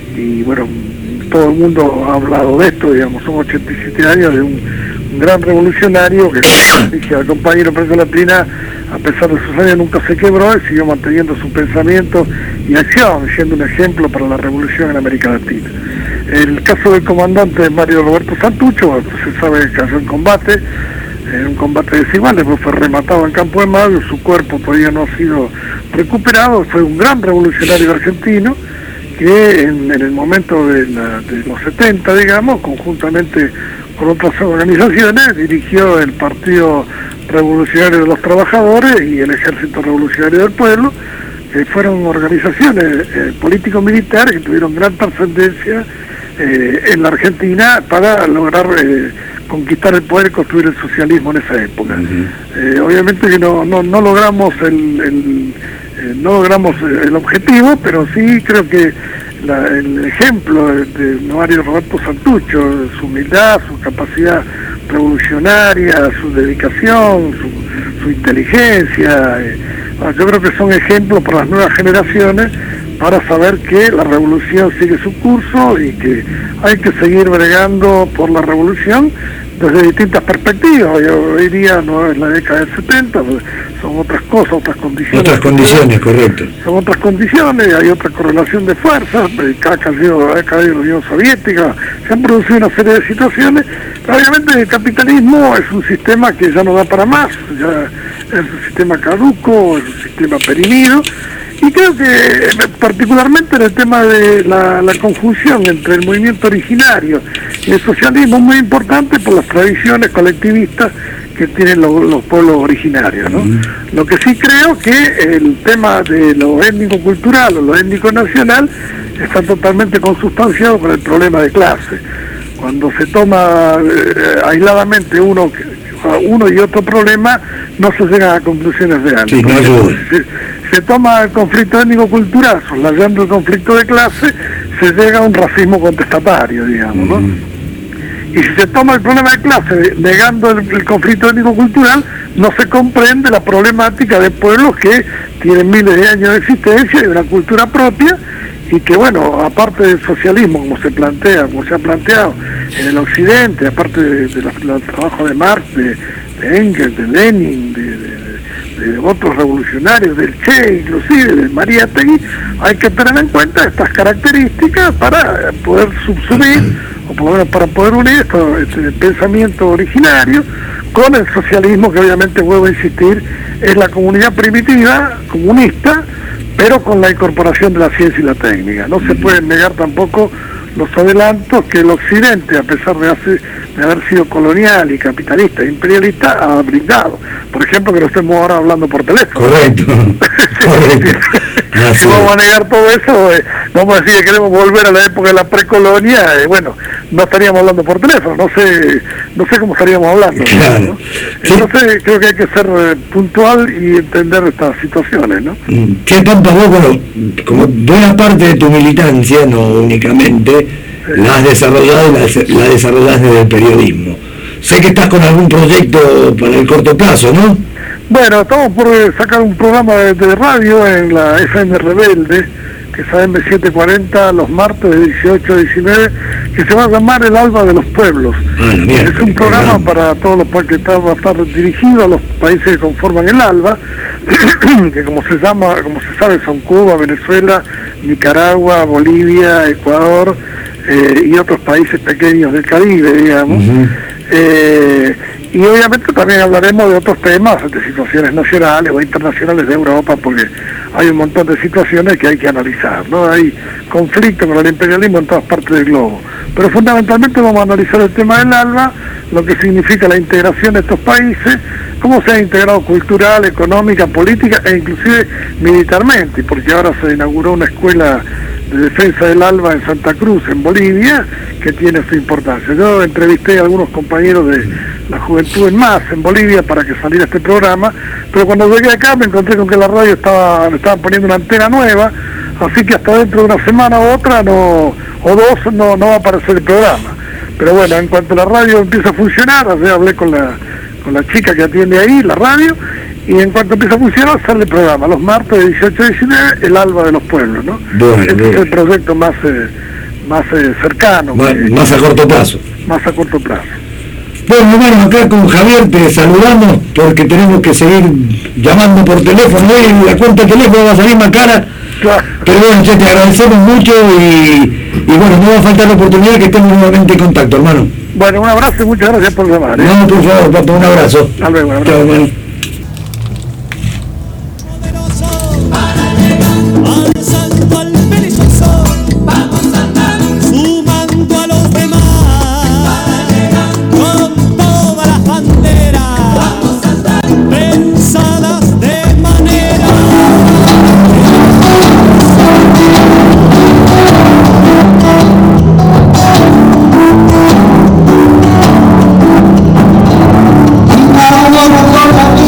y bueno, todo el mundo ha hablado de esto, digamos, son ochenta y siete años de un, un gran revolucionario que, como dije al compañero de prensa latina, a pesar de sus años nunca se quebró y siguió manteniendo su pensamiento y acción, siendo un ejemplo para la revolución en América Latina. El caso del comandante Mario Roberto Santucho, se sabe que cayó en combate, en un combate desigual, después fue rematado en Campo de Mayo, su cuerpo todavía no ha sido recuperado. Fue un gran revolucionario argentino que en, en el momento de, la, de los setenta, digamos, conjuntamente con otras organizaciones, dirigió el Partido Revolucionario de los Trabajadores y el Ejército Revolucionario del Pueblo, que fueron organizaciones eh, político-militares que tuvieron gran trascendencia eh, en la Argentina para lograr eh, conquistar el poder y construir el socialismo en esa época. Uh-huh. eh, obviamente que no, no, no logramos el, el eh, no logramos el objetivo, pero sí creo que la, el ejemplo de, de Mario Roberto Santucho, su humildad, su capacidad revolucionaria, su dedicación, su, su inteligencia, eh, yo creo que son ejemplos para las nuevas generaciones, para saber que la revolución sigue su curso y que hay que seguir bregando por la revolución desde distintas perspectivas. Hoy día no es la década del setenta, son otras cosas, otras condiciones. Otras condiciones, correcto. Son otras condiciones, hay otra correlación de fuerzas, ha caído, ha caído la Unión Soviética, se han producido una serie de situaciones. Obviamente el capitalismo es un sistema que ya no da para más, ya es un sistema caduco, es un sistema perimido. Y creo que particularmente en el tema de la, la conjunción entre el movimiento originario y el socialismo es muy importante por las tradiciones colectivistas que tienen los, los pueblos originarios, ¿no? Uh-huh. Lo que sí creo que el tema de lo étnico-cultural o lo étnico-nacional está totalmente consustanciado con el problema de clase. Cuando se toma eh, aisladamente uno uno y otro problema, no se llega a conclusiones reales. Sí, no ayuda. Se, se toma el conflicto étnico-cultural, soslayando el conflicto de clase, se llega a un racismo contestatario, digamos, ¿no? Mm. Y si se toma el problema de clase negando el, el conflicto étnico-cultural, no se comprende la problemática de pueblos que tienen miles de años de existencia y una cultura propia, y que, bueno, aparte del socialismo, como se plantea, como se ha planteado en el occidente, aparte de, de los, los trabajos de Marx, de, de Engels, de Lenin, de, de, de otros revolucionarios, del Che, inclusive, de Mariátegui, hay que tener en cuenta estas características para poder subsumir, o por lo menos para poder unir esto, este pensamiento originario con el socialismo, que obviamente, vuelvo a insistir, es la comunidad primitiva, comunista, pero con la incorporación de la ciencia y la técnica. No se pueden negar tampoco los adelantos que el occidente, a pesar de, hacer, de haber sido colonial y capitalista e imperialista, ha brindado. Por ejemplo, que no estemos ahora hablando por teléfono. Correcto. Correcto. Si vamos a negar todo eso, eh, vamos a decir que queremos volver a la época de la precolonia, eh, bueno, no estaríamos hablando por teléfono, no sé no sé cómo estaríamos hablando. Claro. ¿no? Entonces, sí, creo que hay que ser eh, puntual y entender estas situaciones, ¿no? ¿Qué tanto vos, bueno, como buena parte de tu militancia, no únicamente, sí, la has desarrollado y la, la desarrollás desde el periodismo? Sé que estás con algún proyecto para el corto plazo, ¿no? Bueno, estamos por sacar un programa de, de radio en la F M Rebelde, que es A M setecientos cuarenta, los martes de dieciocho a diecinueve, que se va a llamar El Alba de los Pueblos. Ah, mierda, es un programa para todos los países, que va a estar dirigido a los países que conforman el Alba, que como se llama, como se sabe, son Cuba, Venezuela, Nicaragua, Bolivia, Ecuador, eh, y otros países pequeños del Caribe, digamos. Uh-huh. eh, y obviamente también hablaremos de otros temas, de situaciones nacionales o internacionales de Europa, porque hay un montón de situaciones que hay que analizar, ¿no? Hay conflicto con el imperialismo en todas partes del globo, pero fundamentalmente vamos a analizar el tema del ALBA, lo que significa la integración de estos países, cómo se ha integrado cultural, económica, política e inclusive militarmente, porque ahora se inauguró una escuela de defensa del ALBA en Santa Cruz, en Bolivia, que tiene su importancia. Yo entrevisté a algunos compañeros de la juventud en MAS, en Bolivia, para que saliera este programa, pero cuando llegué acá me encontré con que la radio estaba, le estaban poniendo una antena nueva, así que hasta dentro de una semana u otra, no, o dos, no, no va a aparecer el programa. Pero bueno, en cuanto la radio empieza a funcionar, ayer hablé con la, con la chica que atiende ahí, la radio, y en cuanto empieza a funcionar sale el programa, los martes de dieciocho a diecinueve, el ALBA de los pueblos, ¿no? Bueno, este bueno. es el proyecto más, eh, más eh, cercano. Más, que, más a corto plazo. Más a corto plazo. Bueno, bueno, acá con Javier te saludamos porque tenemos que seguir llamando por teléfono. Hoy la cuenta de teléfono va a salir más cara. Claro. Pero bueno, che, te agradecemos mucho y, y bueno, no va a faltar la oportunidad que estemos nuevamente en contacto, hermano. Bueno, un abrazo y muchas gracias por llamar. ¿eh? No, por favor, papá, un abrazo. Hasta luego, un abrazo. Chao, hermano. Alzando al perezoso, vamos a andar, sumando a los demás, con todas las banderas, vamos a andar, pensadas de manera. Vamos, vamos, vamos.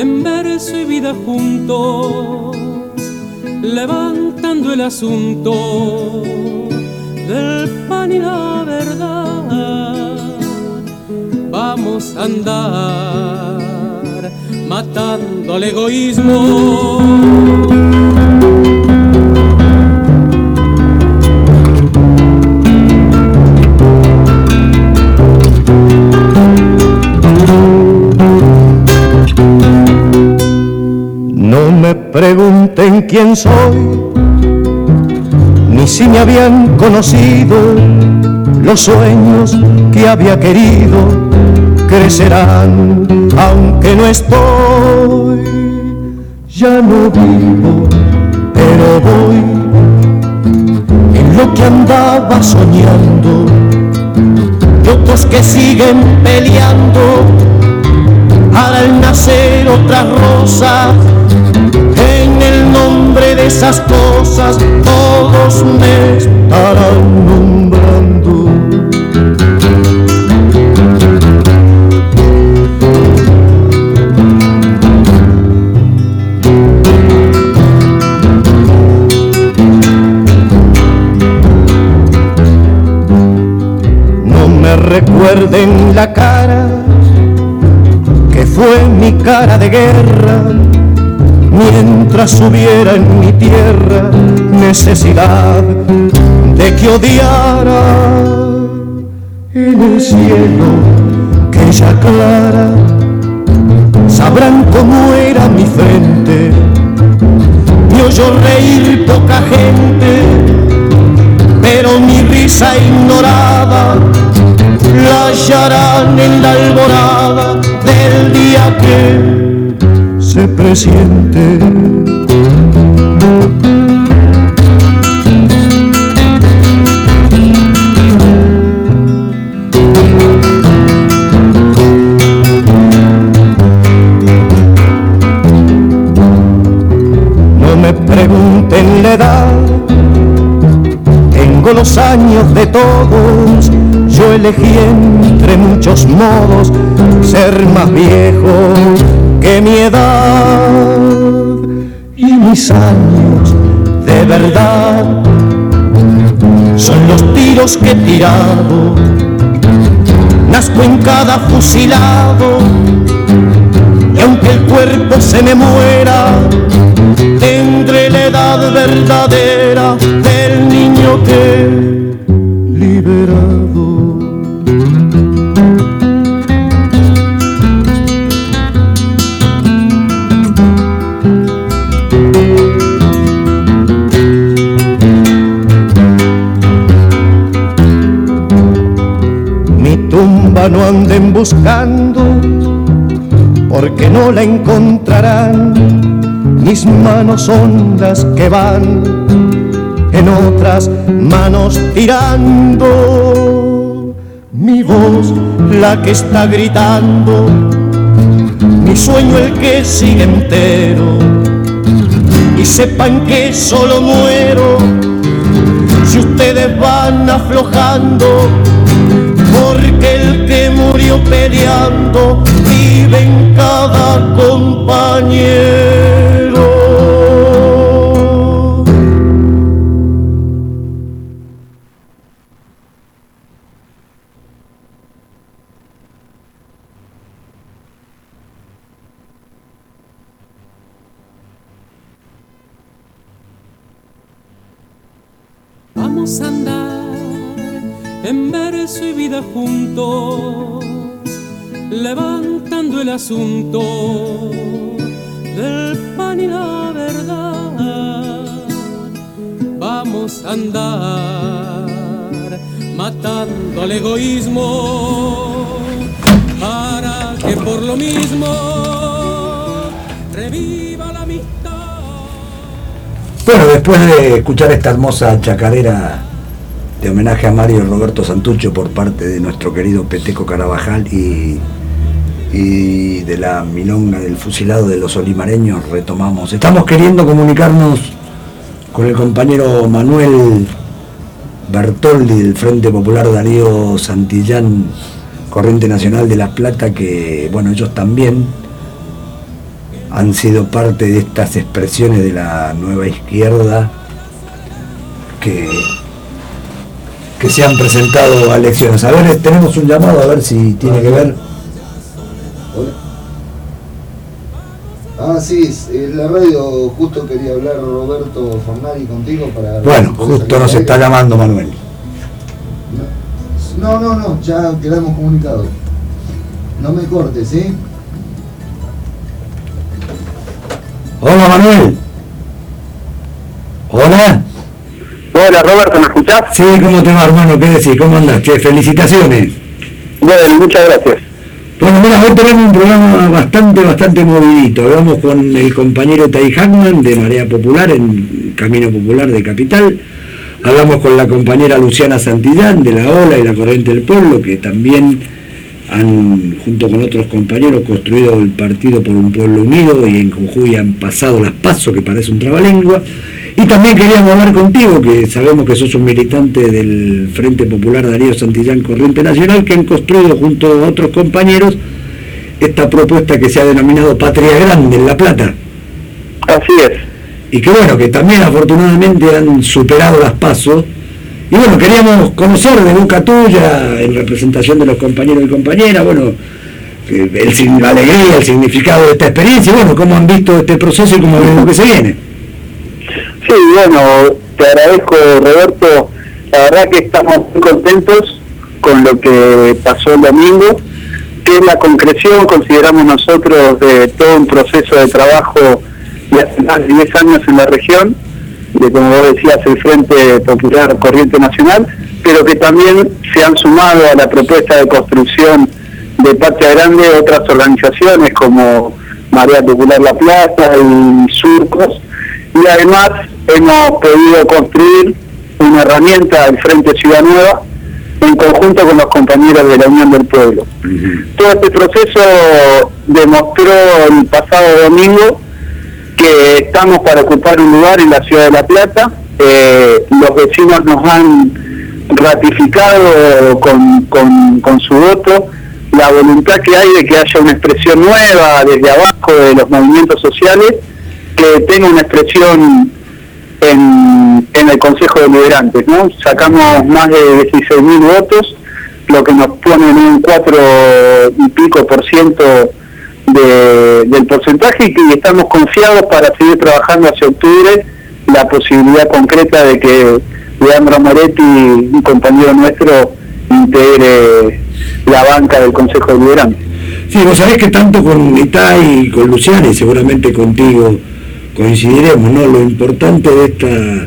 en verso y vida juntos, levantando el asunto del pan y la verdad. Vamos a andar matando al egoísmo. No me pregunten quién soy, ni si me habían conocido. Los sueños que había querido crecerán, aunque no estoy. Ya no vivo, pero voy en lo que andaba soñando. Y otros que siguen peleando harán nacer otras rosas. En el nombre de esas cosas todos me estarán nombrando. No me recuerden la cara, que fue mi cara de guerra, mientras hubiera en mi tierra necesidad de que odiara. En el cielo que ya aclara sabrán cómo era mi frente. Me oyó reír poca gente, pero mi risa ignorada la hallarán en la alborada del día que se presiente. No me pregunten la edad, tengo los años de todos. Yo elegí entre muchos modos ser más viejo que mi edad, y mis años de verdad son los tiros que he tirado. Nazco en cada fusilado, y aunque el cuerpo se me muera, tendré la edad verdadera del niño que he liberado. No anden buscando, porque no la encontrarán. Mis manos son las que van en otras manos tirando. Mi voz la que está gritando, mi sueño el que sigue entero. Y sepan que solo muero si ustedes van aflojando, porque el que murió peleando vive en cada compañero. Vamos a andar en verso y vida juntos, levantando el asunto del pan y la verdad. Vamos a andar matando al egoísmo, para que por lo mismo reviva la amistad. Bueno, después de escuchar esta hermosa chacarera de homenaje a Mario Roberto Santucho por parte de nuestro querido Peteco Carabajal y, y de la milonga del fusilado de los olimareños, retomamos. Estamos queriendo comunicarnos con el compañero Manuel Bertoldi del Frente Popular Darío Santillán, Corriente Nacional de La Plata, que bueno, ellos también han sido parte de estas expresiones de la nueva izquierda que, que se han presentado a elecciones. A ver, tenemos un llamado, a ver si tiene que ver. Ah, sí, en la radio justo quería hablar Roberto Fornari contigo para... Bueno, justo nos está llamando Manuel. No, no, no, ya quedamos comunicados. No me cortes, ¿sí? Hola Manuel. Hola. Hola Roberto, ¿me escuchás? Sí, ¿cómo te va, hermano? ¿Qué decís? ¿Cómo andás? Che, felicitaciones. Bueno, muchas gracias. Bueno, mira, hoy tenemos un programa bastante, bastante movidito. Hablamos con el compañero Tai Hackman de Marea Popular, en Camino Popular de Capital. Hablamos con la compañera Luciana Santillán de la Ola y la Corriente del Pueblo, que también han, junto con otros compañeros, construido el Partido por un Pueblo Unido, y en Jujuy han pasado las PASO, que parece un trabalengua. Y también queríamos hablar contigo, que sabemos que sos un militante del Frente Popular Darío Santillán Corriente Nacional, que han construido junto a otros compañeros esta propuesta que se ha denominado Patria Grande en La Plata. Así es. Y que bueno, que también afortunadamente han superado las PASO. Y bueno, queríamos conocer de boca tuya, en representación de los compañeros y compañeras, bueno, el, la alegría, el significado de esta experiencia, bueno, cómo han visto este proceso y cómo ven lo que se viene. Sí, bueno, te agradezco, Roberto. La verdad que estamos muy contentos con lo que pasó el domingo, que es la concreción, consideramos nosotros, de todo un proceso de trabajo de hace más de diez años en la región, de, como vos decías, el Frente Popular Corriente Nacional, pero que también se han sumado a la propuesta de construcción de Patria Grande otras organizaciones como Marea Popular La Plata y Surcos, y además hemos podido construir una herramienta del Frente Ciudad Nueva en conjunto con los compañeros de la Unión del Pueblo. Uh-huh. Todo este proceso demostró el pasado domingo que estamos para ocupar un lugar en la ciudad de La Plata. Eh, los vecinos nos han ratificado con, con, con su voto la voluntad que hay de que haya una expresión nueva desde abajo de los movimientos sociales, que tenga una expresión en, en el Consejo de Deliberantes, ¿no? Sacamos más de dieciséis mil votos, lo que nos pone en un cuatro y pico por ciento de, del porcentaje, y que estamos confiados para seguir trabajando hacia octubre la posibilidad concreta de que Leandro Moretti, un compañero nuestro, integre la banca del Consejo de Deliberantes. Sí, vos sabés que tanto con Itay y con Luciana, y seguramente contigo coincidiremos, ¿no? Lo importante de esta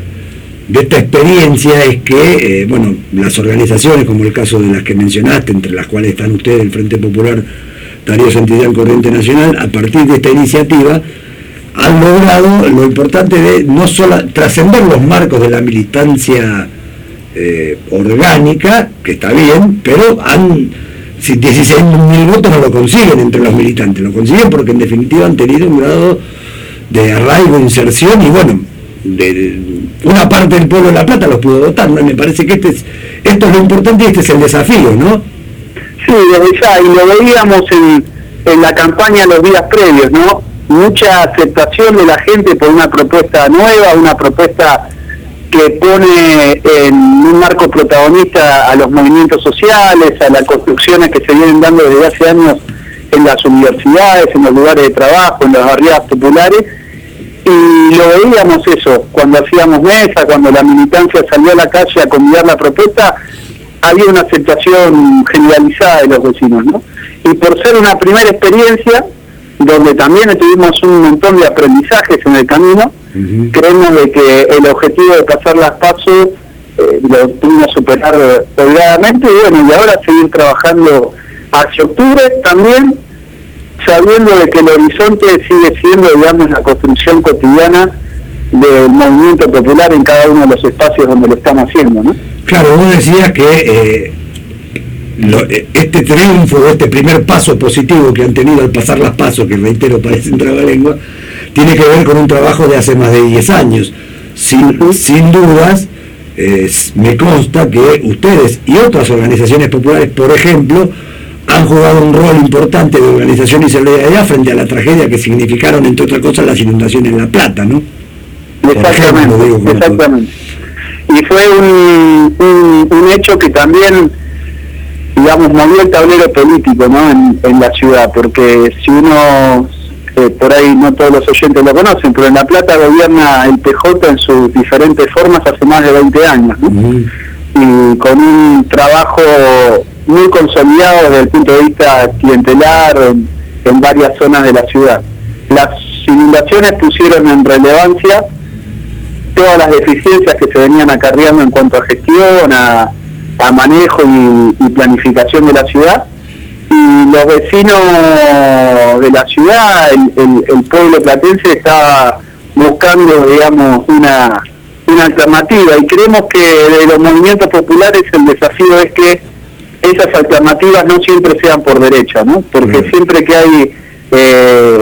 de esta experiencia es que, eh, bueno, las organizaciones, como el caso de las que mencionaste, entre las cuales están ustedes, el Frente Popular Darío Santillán Corriente Nacional, a partir de esta iniciativa, han logrado lo importante de no solo trascender los marcos de la militancia eh, orgánica, que está bien, pero han, si dieciséis mil votos no lo consiguen entre los militantes, lo consiguen porque en definitiva han tenido un grado de arraigo, inserción, y bueno, de, de una parte del pueblo de La Plata los pudo votar, ¿no? Me parece que este es, esto es lo importante y este es el desafío, ¿no? Sí, desde ya, y lo veíamos en, en la campaña los días previos, ¿no? Mucha aceptación de la gente por una propuesta nueva, una propuesta que pone en un marco protagonista a los movimientos sociales, a las construcciones que se vienen dando desde hace años en las universidades, en los lugares de trabajo, en las barriadas populares, y lo veíamos eso, cuando hacíamos mesa, cuando la militancia salió a la calle a convidar la propuesta, había una aceptación generalizada de los vecinos, ¿no? Y por ser una primera experiencia, donde también tuvimos un montón de aprendizajes en el camino, uh-huh. creemos de que el objetivo de pasar las PASO eh, lo pudimos superar holgadamente, y bueno, y ahora seguir trabajando hacia octubre también, sabiendo de que el horizonte sigue siendo, digamos, la construcción cotidiana del movimiento popular en cada uno de los espacios donde lo estamos haciendo, ¿no? Claro, vos decías que eh, lo, este triunfo, este primer paso positivo que han tenido al pasar las PASO, que reitero parecen trabalengua, tiene que ver con un trabajo de hace más de diez años. Sin, uh-huh. sin dudas, eh, me consta que ustedes y otras organizaciones populares, por ejemplo, han jugado un rol importante de organización y solidaridad frente a la tragedia que significaron, entre otras cosas, las inundaciones en La Plata, ¿no? Exactamente, ejemplo, digo, exactamente. Y fue un, un, un hecho que también, digamos, movió el tablero político, ¿no? En, en la ciudad, porque si uno, eh, por ahí no todos los oyentes lo conocen, pero en La Plata gobierna el P J en sus diferentes formas hace más de veinte años, ¿no? Uh-huh. Y con un trabajo muy consolidado desde el punto de vista clientelar en, en varias zonas de la ciudad. Las inundaciones pusieron en relevancia todas las deficiencias que se venían acarreando en cuanto a gestión, a, a manejo y, y planificación de la ciudad, y los vecinos de la ciudad, el, el, el pueblo platense estaba buscando, digamos, una, una alternativa, y creemos que de los movimientos populares el desafío es que esas alternativas no siempre sean por derecha, ¿no? Porque mm. siempre que hay eh,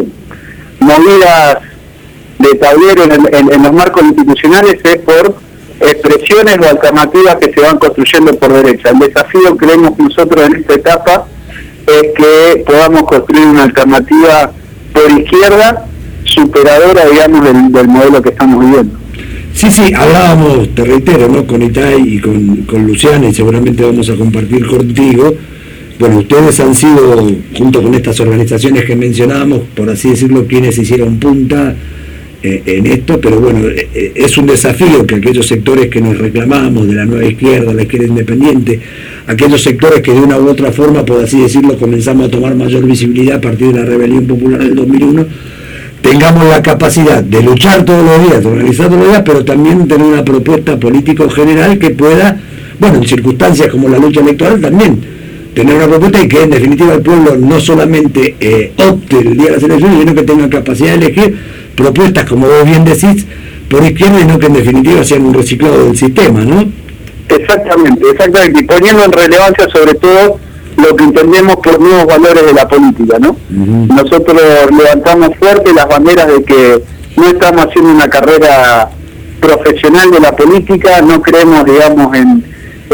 movidas de tablero en, en, en los marcos institucionales es por expresiones o alternativas que se van construyendo por derecha. El desafío, creemos nosotros en esta etapa, es que podamos construir una alternativa por izquierda superadora, digamos, del, del modelo que estamos viviendo. Sí, sí, hablábamos, te reitero, ¿no? Con Itay y con, con Luciana, y seguramente vamos a compartir contigo. Bueno, ustedes han sido, junto con estas organizaciones que mencionábamos, por así decirlo, quienes hicieron punta eh, en esto, pero bueno, eh, es un desafío que aquellos sectores que nos reclamamos de la nueva izquierda, la izquierda independiente, aquellos sectores que de una u otra forma, por así decirlo, comenzamos a tomar mayor visibilidad a partir de la rebelión popular del dos mil uno, tengamos la capacidad de luchar todos los días, de organizar todos los días, pero también tener una propuesta político general que pueda, bueno, en circunstancias como la lucha electoral también, tener una propuesta y que en definitiva el pueblo no solamente eh, opte el día de las elecciones, sino que tenga capacidad de elegir propuestas, como vos bien decís, por izquierda, y no que en definitiva sean un reciclado del sistema, ¿no? Exactamente, exactamente, y poniendo en relevancia sobre todo lo que entendemos por nuevos valores de la política, ¿no? Uh-huh. Nosotros levantamos fuerte las banderas de que no estamos haciendo una carrera profesional de la política, no creemos, digamos, en,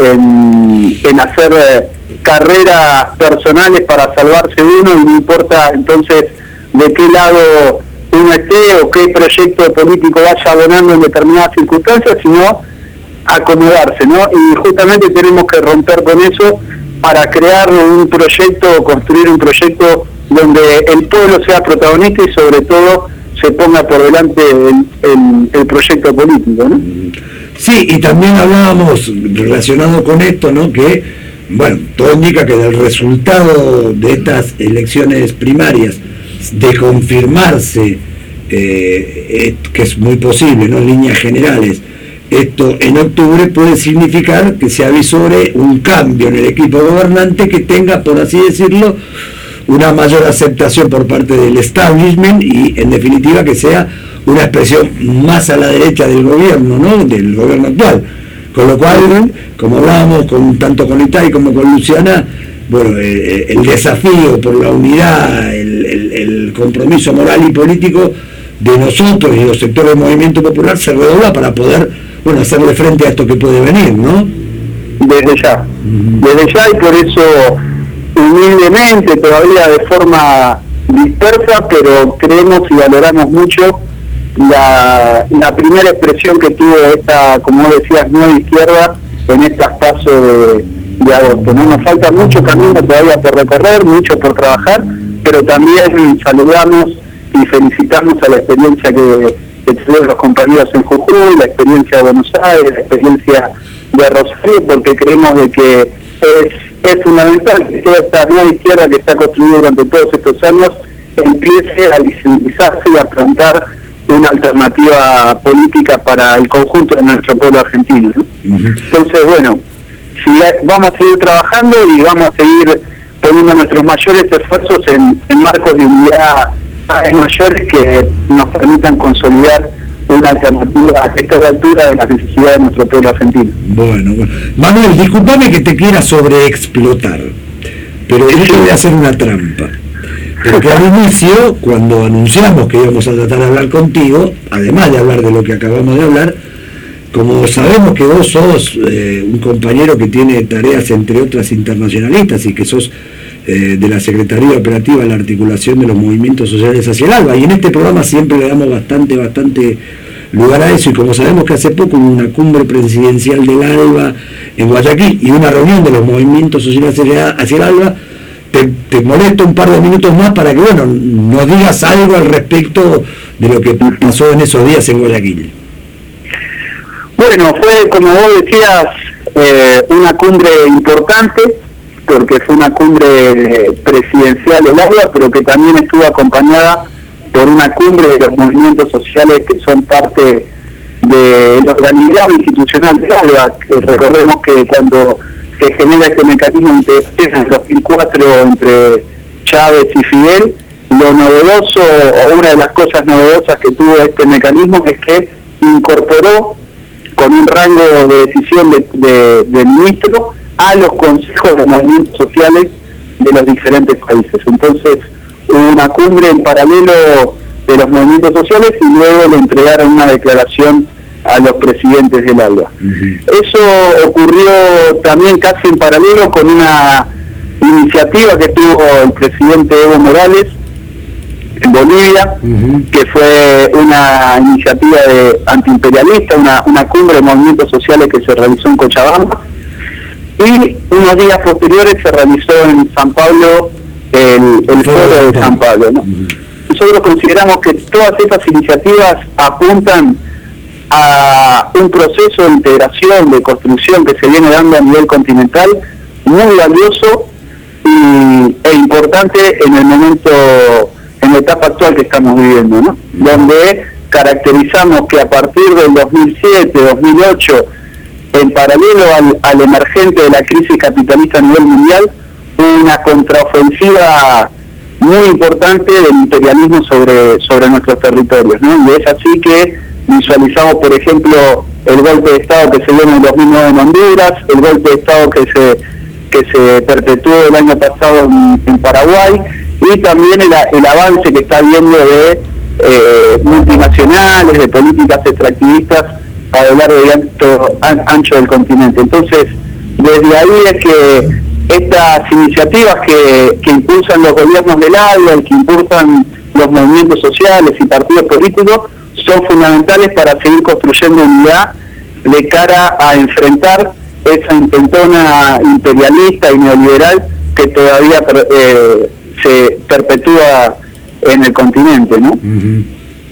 en, en hacer eh, carreras personales para salvarse uno, y no importa entonces de qué lado uno esté o qué proyecto político vaya abonando en determinadas circunstancias, sino acomodarse, ¿no? Y justamente tenemos que romper con eso para crear un proyecto, construir un proyecto donde el pueblo sea protagonista y sobre todo se ponga por delante el, el, el proyecto político, ¿no? Sí, y también hablábamos relacionado con esto, ¿no? Que, bueno, todo indica que del resultado de estas elecciones primarias, de confirmarse, eh, que es muy posible, ¿no? En líneas generales, esto en octubre puede significar que se avisore un cambio en el equipo gobernante que tenga, por así decirlo, una mayor aceptación por parte del establishment y, en definitiva, que sea una expresión más a la derecha del gobierno, ¿no? Del gobierno actual. Con lo cual, como hablábamos con, tanto con Itay como con Luciana, bueno, eh, el desafío por la unidad, el, el, el compromiso moral y político de nosotros y los sectores del movimiento popular se redobla para poder, bueno, hacerle frente a esto que puede venir, ¿no? Desde ya, desde ya, y por eso humildemente, todavía de forma dispersa, pero creemos y valoramos mucho la, la primera expresión que tuvo esta, como decías, nueva izquierda en estas pasos de, de agosto, ¿no? Nos falta mucho camino todavía por recorrer, mucho por trabajar, pero también saludamos y felicitamos a la experiencia que, que tuvieron los compañeros en Jujuy, la experiencia de Buenos Aires, la experiencia de Rosario, porque creemos de que es, es fundamental que toda esta nueva izquierda que se ha construido durante todos estos años empiece a visibilizarse y a plantar una alternativa política para el conjunto de nuestro pueblo argentino, ¿no? Uh-huh. Entonces, bueno, si vamos a seguir trabajando y vamos a seguir poniendo nuestros mayores esfuerzos en, en marcos de unidad mayores que nos permitan consolidar una alternativa a esta altura de las necesidades de nuestro pueblo argentino. Bueno, bueno. Manuel, discúlpame que te quiera sobreexplotar, pero yo te voy a hacer una trampa. Porque al inicio, cuando anunciamos que íbamos a tratar de hablar contigo, además de hablar de lo que acabamos de hablar, como sabemos que vos sos eh, un compañero que tiene tareas, entre otras, internacionalistas, y que sos eh, de la Secretaría Operativa, la articulación de los movimientos sociales hacia el ALBA, y en este programa siempre le damos bastante, bastante lugar a eso, y como sabemos que hace poco hubo una cumbre presidencial del ALBA en Guayaquil y una reunión de los movimientos sociales hacia, hacia el ALBA, te, te molesto un par de minutos más para que, bueno, nos digas algo al respecto de lo que pasó en esos días en Guayaquil. Bueno, fue, como vos decías, eh, una cumbre importante, porque fue una cumbre presidencial del ALBA, pero que también estuvo acompañada por una cumbre de los movimientos sociales que son parte del organigrama institucional del ALBA. Recordemos que cuando se genera este mecanismo en el dos mil cuatro entre Chávez y Fidel, lo novedoso, o una de las cosas novedosas que tuvo este mecanismo, es que incorporó con un rango de decisión de, de, de ministro a los consejos de movimientos sociales de los diferentes países. Entonces hubo una cumbre en paralelo de los movimientos sociales y luego le entregaron una declaración a los presidentes del ALBA. Uh-huh. Eso ocurrió también casi en paralelo con una iniciativa que tuvo el presidente Evo Morales en Bolivia, uh-huh. que fue una iniciativa de antiimperialista, una, una cumbre de movimientos sociales que se realizó en Cochabamba, y unos días posteriores se realizó en San Pablo el, el foro de San Pablo, ¿no? Uh-huh. Nosotros consideramos que todas estas iniciativas apuntan a un proceso de integración, de construcción que se viene dando a nivel continental, muy valioso y, e importante en el momento, en la etapa actual que estamos viviendo, ¿no? Donde caracterizamos que a partir del dos mil siete, dos mil ocho, en paralelo al, al emergente de la crisis capitalista a nivel mundial, una contraofensiva muy importante del imperialismo sobre, sobre nuestros territorios, ¿no? Y es así que visualizamos, por ejemplo, el golpe de Estado que se dio en el dos mil nueve en Honduras, el golpe de Estado que se que se perpetuó el año pasado en, en Paraguay, y también el, el avance que está habiendo de eh, multinacionales, de políticas extractivistas a lo largo y ancho, an, ancho del continente. Entonces, desde ahí es que estas iniciativas que, que impulsan los gobiernos del ALBA y que impulsan los movimientos sociales y partidos políticos son fundamentales para seguir construyendo unidad de cara a enfrentar esa intentona imperialista y neoliberal que todavía eh, se perpetúa en el continente, ¿no? Uh-huh.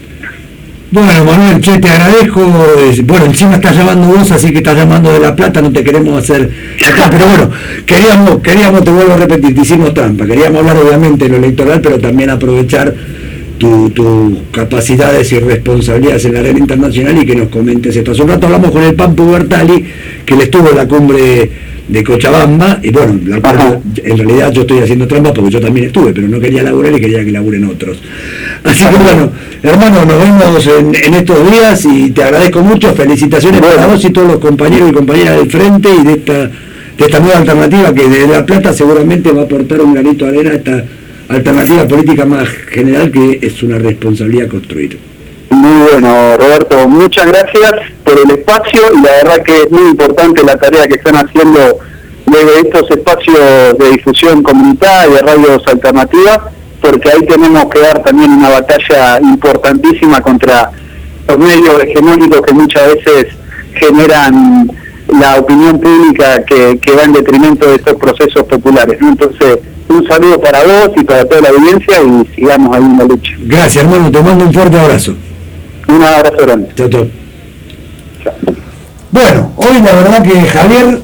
Bueno, Manuel, che, te agradezco. Bueno, encima estás llamando vos, así que estás llamando de La Plata, no te queremos hacer acá, pero bueno, queríamos, queríamos, te vuelvo a repetir, te hicimos trampa, queríamos hablar obviamente de lo electoral, pero también aprovechar tus tu capacidades y responsabilidades en la arena internacional y que nos comentes esto. Hace un rato hablamos con el Pampo Bertali, que él estuvo en la cumbre de Cochabamba, y bueno, la cual, en realidad yo estoy haciendo trampa porque yo también estuve, pero no quería laburar y quería que laburen otros. Así que bueno, hermano, nos vemos en, en estos días y te agradezco mucho, felicitaciones bueno. para vos y todos los compañeros y compañeras del frente y de esta, de esta nueva alternativa que desde La Plata seguramente va a aportar un granito de arena a esta alternativa política más general, que es una responsabilidad construir. Muy bueno, Roberto, muchas gracias por el espacio, y la verdad que es muy importante la tarea que están haciendo desde estos espacios de difusión comunitaria, radios alternativas, porque ahí tenemos que dar también una batalla importantísima contra los medios hegemónicos que muchas veces generan la opinión pública que, que va en detrimento de estos procesos populares, ¿no? Entonces, un saludo para vos y para toda la audiencia y sigamos ahí en la lucha. Gracias, hermano, te mando un fuerte abrazo. Un abrazo grande. Chao, chao. Bueno, hoy la verdad que Javier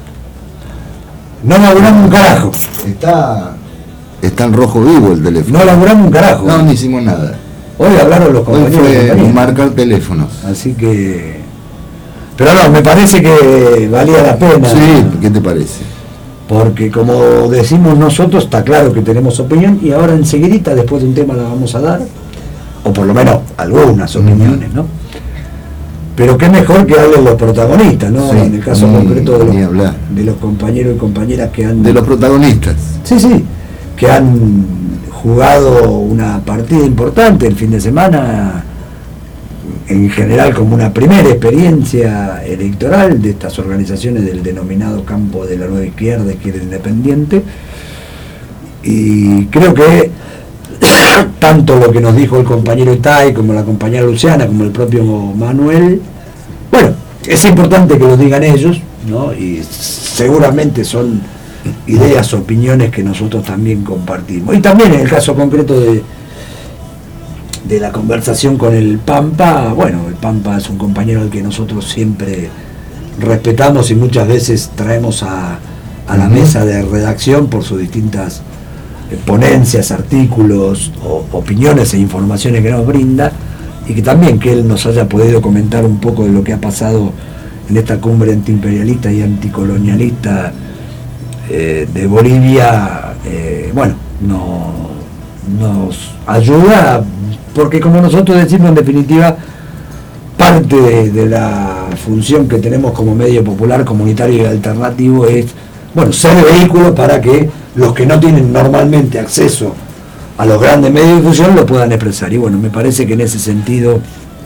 no laburamos un carajo. Está, está en rojo vivo el teléfono. No laburamos un carajo. No, no hicimos nada. Hoy hablaron los compañeros. Hoy fue marcar teléfonos. Así que... Pero no, me parece que valía la pena. Sí, ¿qué te parece? Porque como decimos nosotros, está claro que tenemos opinión, y ahora enseguidita, después de un tema, la vamos a dar, o por lo menos algunas opiniones, ¿no? Pero qué mejor que hablen los protagonistas, ¿no? Sí, en el caso ni, concreto de ni los, de los compañeros y compañeras que han... De los protagonistas. Sí, sí, que han jugado una partida importante el fin de semana, en general como una primera experiencia electoral de estas organizaciones del denominado campo de la nueva izquierda, izquierda independiente, Y creo que tanto lo que nos dijo el compañero Itay, como la compañera Luciana, como el propio Manuel, bueno, es importante que lo digan ellos, ¿no? Y seguramente son ideas, opiniones que nosotros también compartimos. Y también en el caso concreto de, de la conversación con el Pampa, bueno, el Pampa es un compañero al que nosotros siempre respetamos y muchas veces traemos a, a la mesa de redacción por sus distintas ponencias, artículos, o, opiniones e informaciones que nos brinda, y que también que él nos haya podido comentar un poco de lo que ha pasado en esta cumbre antiimperialista y anticolonialista eh, de Bolivia, eh, bueno, no, nos ayuda, porque como nosotros decimos, en definitiva, parte de, de la función que tenemos como medio popular, comunitario y alternativo es, bueno, ser vehículo para que los que no tienen normalmente acceso a los grandes medios de difusión lo puedan expresar. Y bueno, me parece que en ese sentido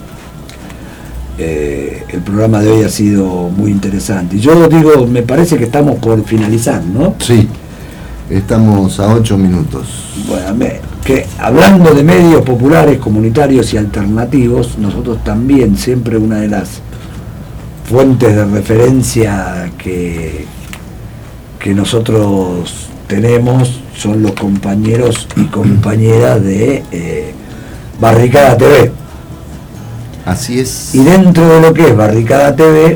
eh, el programa de hoy ha sido muy interesante. Y yo digo, me parece que estamos por finalizar, ¿no? Sí, estamos a ocho minutos. Bueno, me, que hablando de medios populares, comunitarios y alternativos, nosotros también siempre una de las fuentes de referencia que, que nosotros tenemos son los compañeros y compañeras de eh, Barricada T V. Así es. Y dentro de lo que es Barricada T V,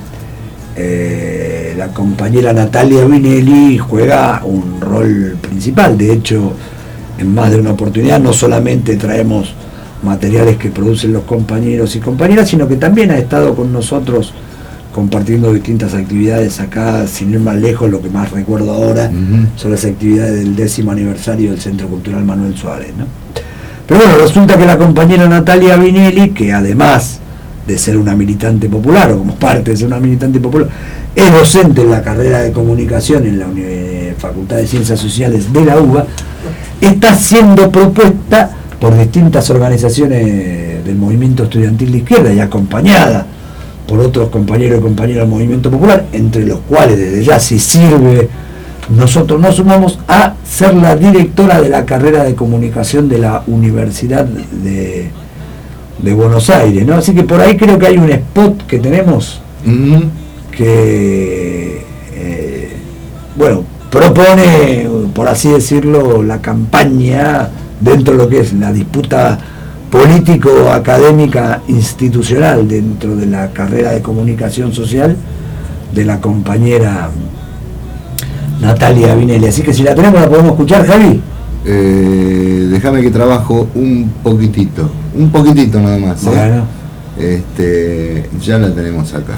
eh, la compañera Natalia Vinelli juega un rol principal. De hecho, en más de una oportunidad no solamente traemos materiales que producen los compañeros y compañeras, sino que también ha estado con nosotros compartiendo distintas actividades acá, sin ir más lejos, lo que más recuerdo ahora uh-huh. son las actividades del décimo aniversario del Centro Cultural Manuel Suárez, ¿no? Pero bueno, resulta que la compañera Natalia Vinelli, que además de ser una militante popular, o como parte de ser una militante popular, es docente en la carrera de comunicación en la Facultad de Ciencias Sociales de la UBA, está siendo propuesta por distintas organizaciones del movimiento estudiantil de izquierda y acompañada por otros compañeros y compañeras del movimiento popular, entre los cuales desde ya, si sirve, nosotros nos sumamos a ser la directora de la carrera de comunicación de la Universidad de, de Buenos Aires, ¿no? Así que por ahí creo que hay un spot que tenemos mm-hmm. que eh, bueno, propone, por así decirlo, la campaña dentro de lo que es la disputa político-académica institucional dentro de la carrera de comunicación social de la compañera Natalia Vinelli. Así que si la tenemos, la podemos escuchar, Javi. Eh, déjame que trabajo un poquitito, un poquitito nada más. ¿eh? Bueno. Este, ya la tenemos acá.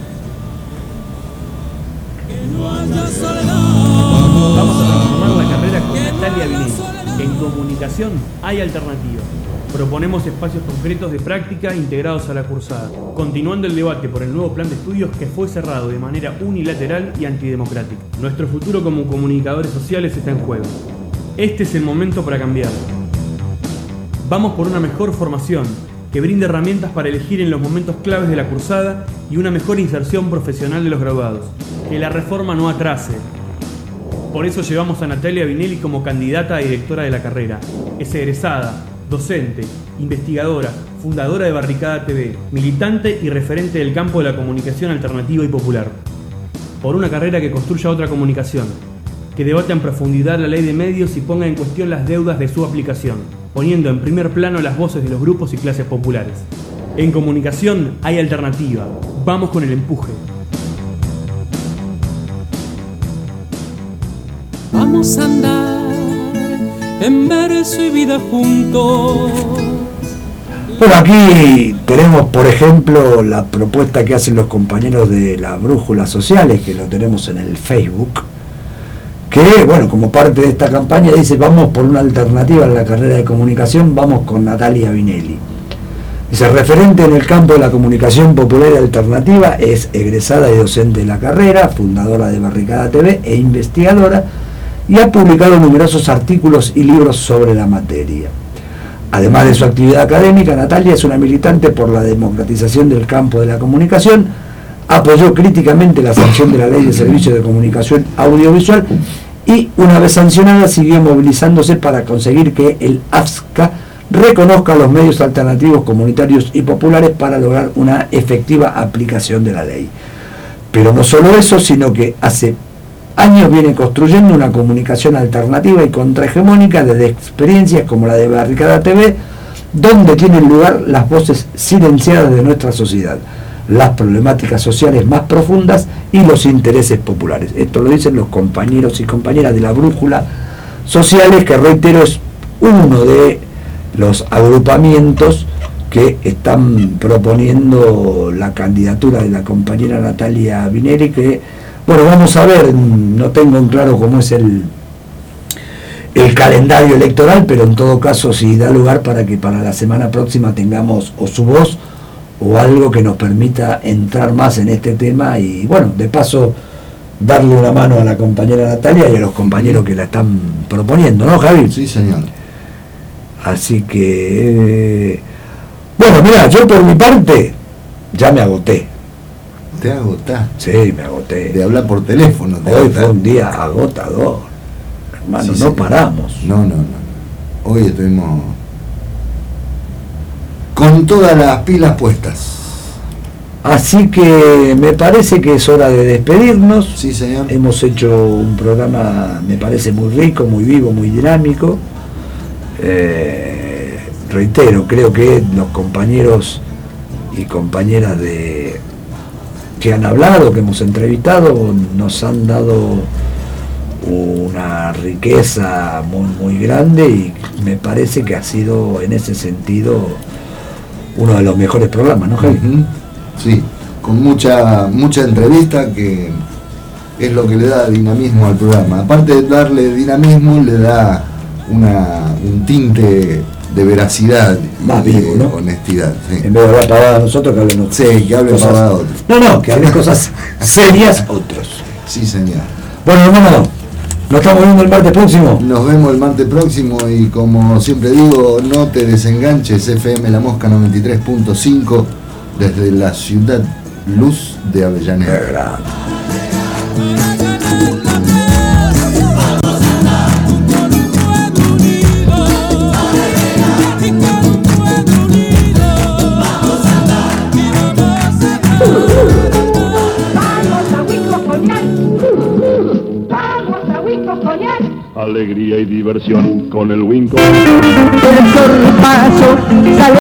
Vamos a transformar la carrera con Natalia Vinelli. En comunicación hay alternativa. Proponemos espacios concretos de práctica integrados a la cursada, continuando el debate por el nuevo plan de estudios que fue cerrado de manera unilateral y antidemocrática. Nuestro futuro como comunicadores sociales está en juego. Este es el momento para cambiar. Vamos por una mejor formación que brinde herramientas para elegir en los momentos claves de la cursada y una mejor inserción profesional de los graduados. Que la reforma no atrase. Por eso llevamos a Natalia Vinelli como candidata a directora de la carrera. Es egresada, docente, investigadora, fundadora de Barricada T V, militante y referente del campo de la comunicación alternativa y popular. Por una carrera que construya otra comunicación, que debata en profundidad la ley de medios y ponga en cuestión las deudas de su aplicación, poniendo en primer plano las voces de los grupos y clases populares. En comunicación hay alternativa. Vamos con el empuje. Vamos a andar en verso y vida juntos. Bueno, aquí tenemos, por ejemplo, la propuesta que hacen los compañeros de las Brújulas Sociales, que lo tenemos en el Facebook, que, bueno, como parte de esta campaña dice, vamos por una alternativa en la carrera de comunicación, vamos con Natalia Vinelli. Dice, referente en el campo de la comunicación popular y alternativa, es egresada y docente de la carrera, fundadora de Barricada T V e investigadora, y ha publicado numerosos artículos y libros sobre la materia. Además de su actividad académica, Natalia es una militante por la democratización del campo de la comunicación, apoyó críticamente la sanción de la Ley de Servicios de Comunicación Audiovisual y una vez sancionada siguió movilizándose para conseguir que el AFSCA reconozca los medios alternativos comunitarios y populares para lograr una efectiva aplicación de la ley. Pero no solo eso, sino que hace años viene construyendo una comunicación alternativa y contrahegemónica desde experiencias como la de Barricada T V, donde tienen lugar las voces silenciadas de nuestra sociedad, las problemáticas sociales más profundas y los intereses populares. Esto lo dicen los compañeros y compañeras de la Brújula Sociales, que reitero es uno de los agrupamientos que están proponiendo la candidatura de la compañera Natalia Vineri, que, bueno, vamos a ver, no tengo en claro cómo es el, el calendario electoral, pero en todo caso sí da lugar para que para la semana próxima tengamos o su voz o algo que nos permita entrar más en este tema y, bueno, de paso darle una mano a la compañera Natalia y a los compañeros que la están proponiendo, ¿no, Javi? Sí, señor. Así que, eh, bueno, mira, yo por mi parte ya me agoté. ¿Te agotás? Sí, me agoté. De hablar por teléfono. Hoy agotás. Fue un día agotador, hermano, sí, no señor. Paramos. No, no, no. Hoy estuvimos con todas las pilas puestas. Así que me parece que es hora de despedirnos. Sí, señor. Hemos hecho un programa, me parece, muy rico, muy vivo, muy dinámico. Eh, reitero, creo que los compañeros y compañeras de que han hablado, que hemos entrevistado, nos han dado una riqueza muy, muy grande y me parece que ha sido en ese sentido uno de los mejores programas, ¿no, Javi? Uh-huh. Sí, con mucha mucha entrevista, que es lo que le da dinamismo al programa. Aparte de darle dinamismo, le da una, un tinte de veracidad más y vivo, de ¿no? honestidad. Sí. En vez de hablar pavadas nosotros, que hablen otros. Sí, que hablen pavadas otros. No, no, que hablen cosas serias otros. Sí, señor. Bueno, hermano, nos estamos viendo el martes próximo. Nos vemos el martes próximo y, como siempre digo, no te desenganches. F M La Mosca noventa y tres punto cinco desde la ciudad Luz de Avellaneda. Alegría y diversión con el Winco.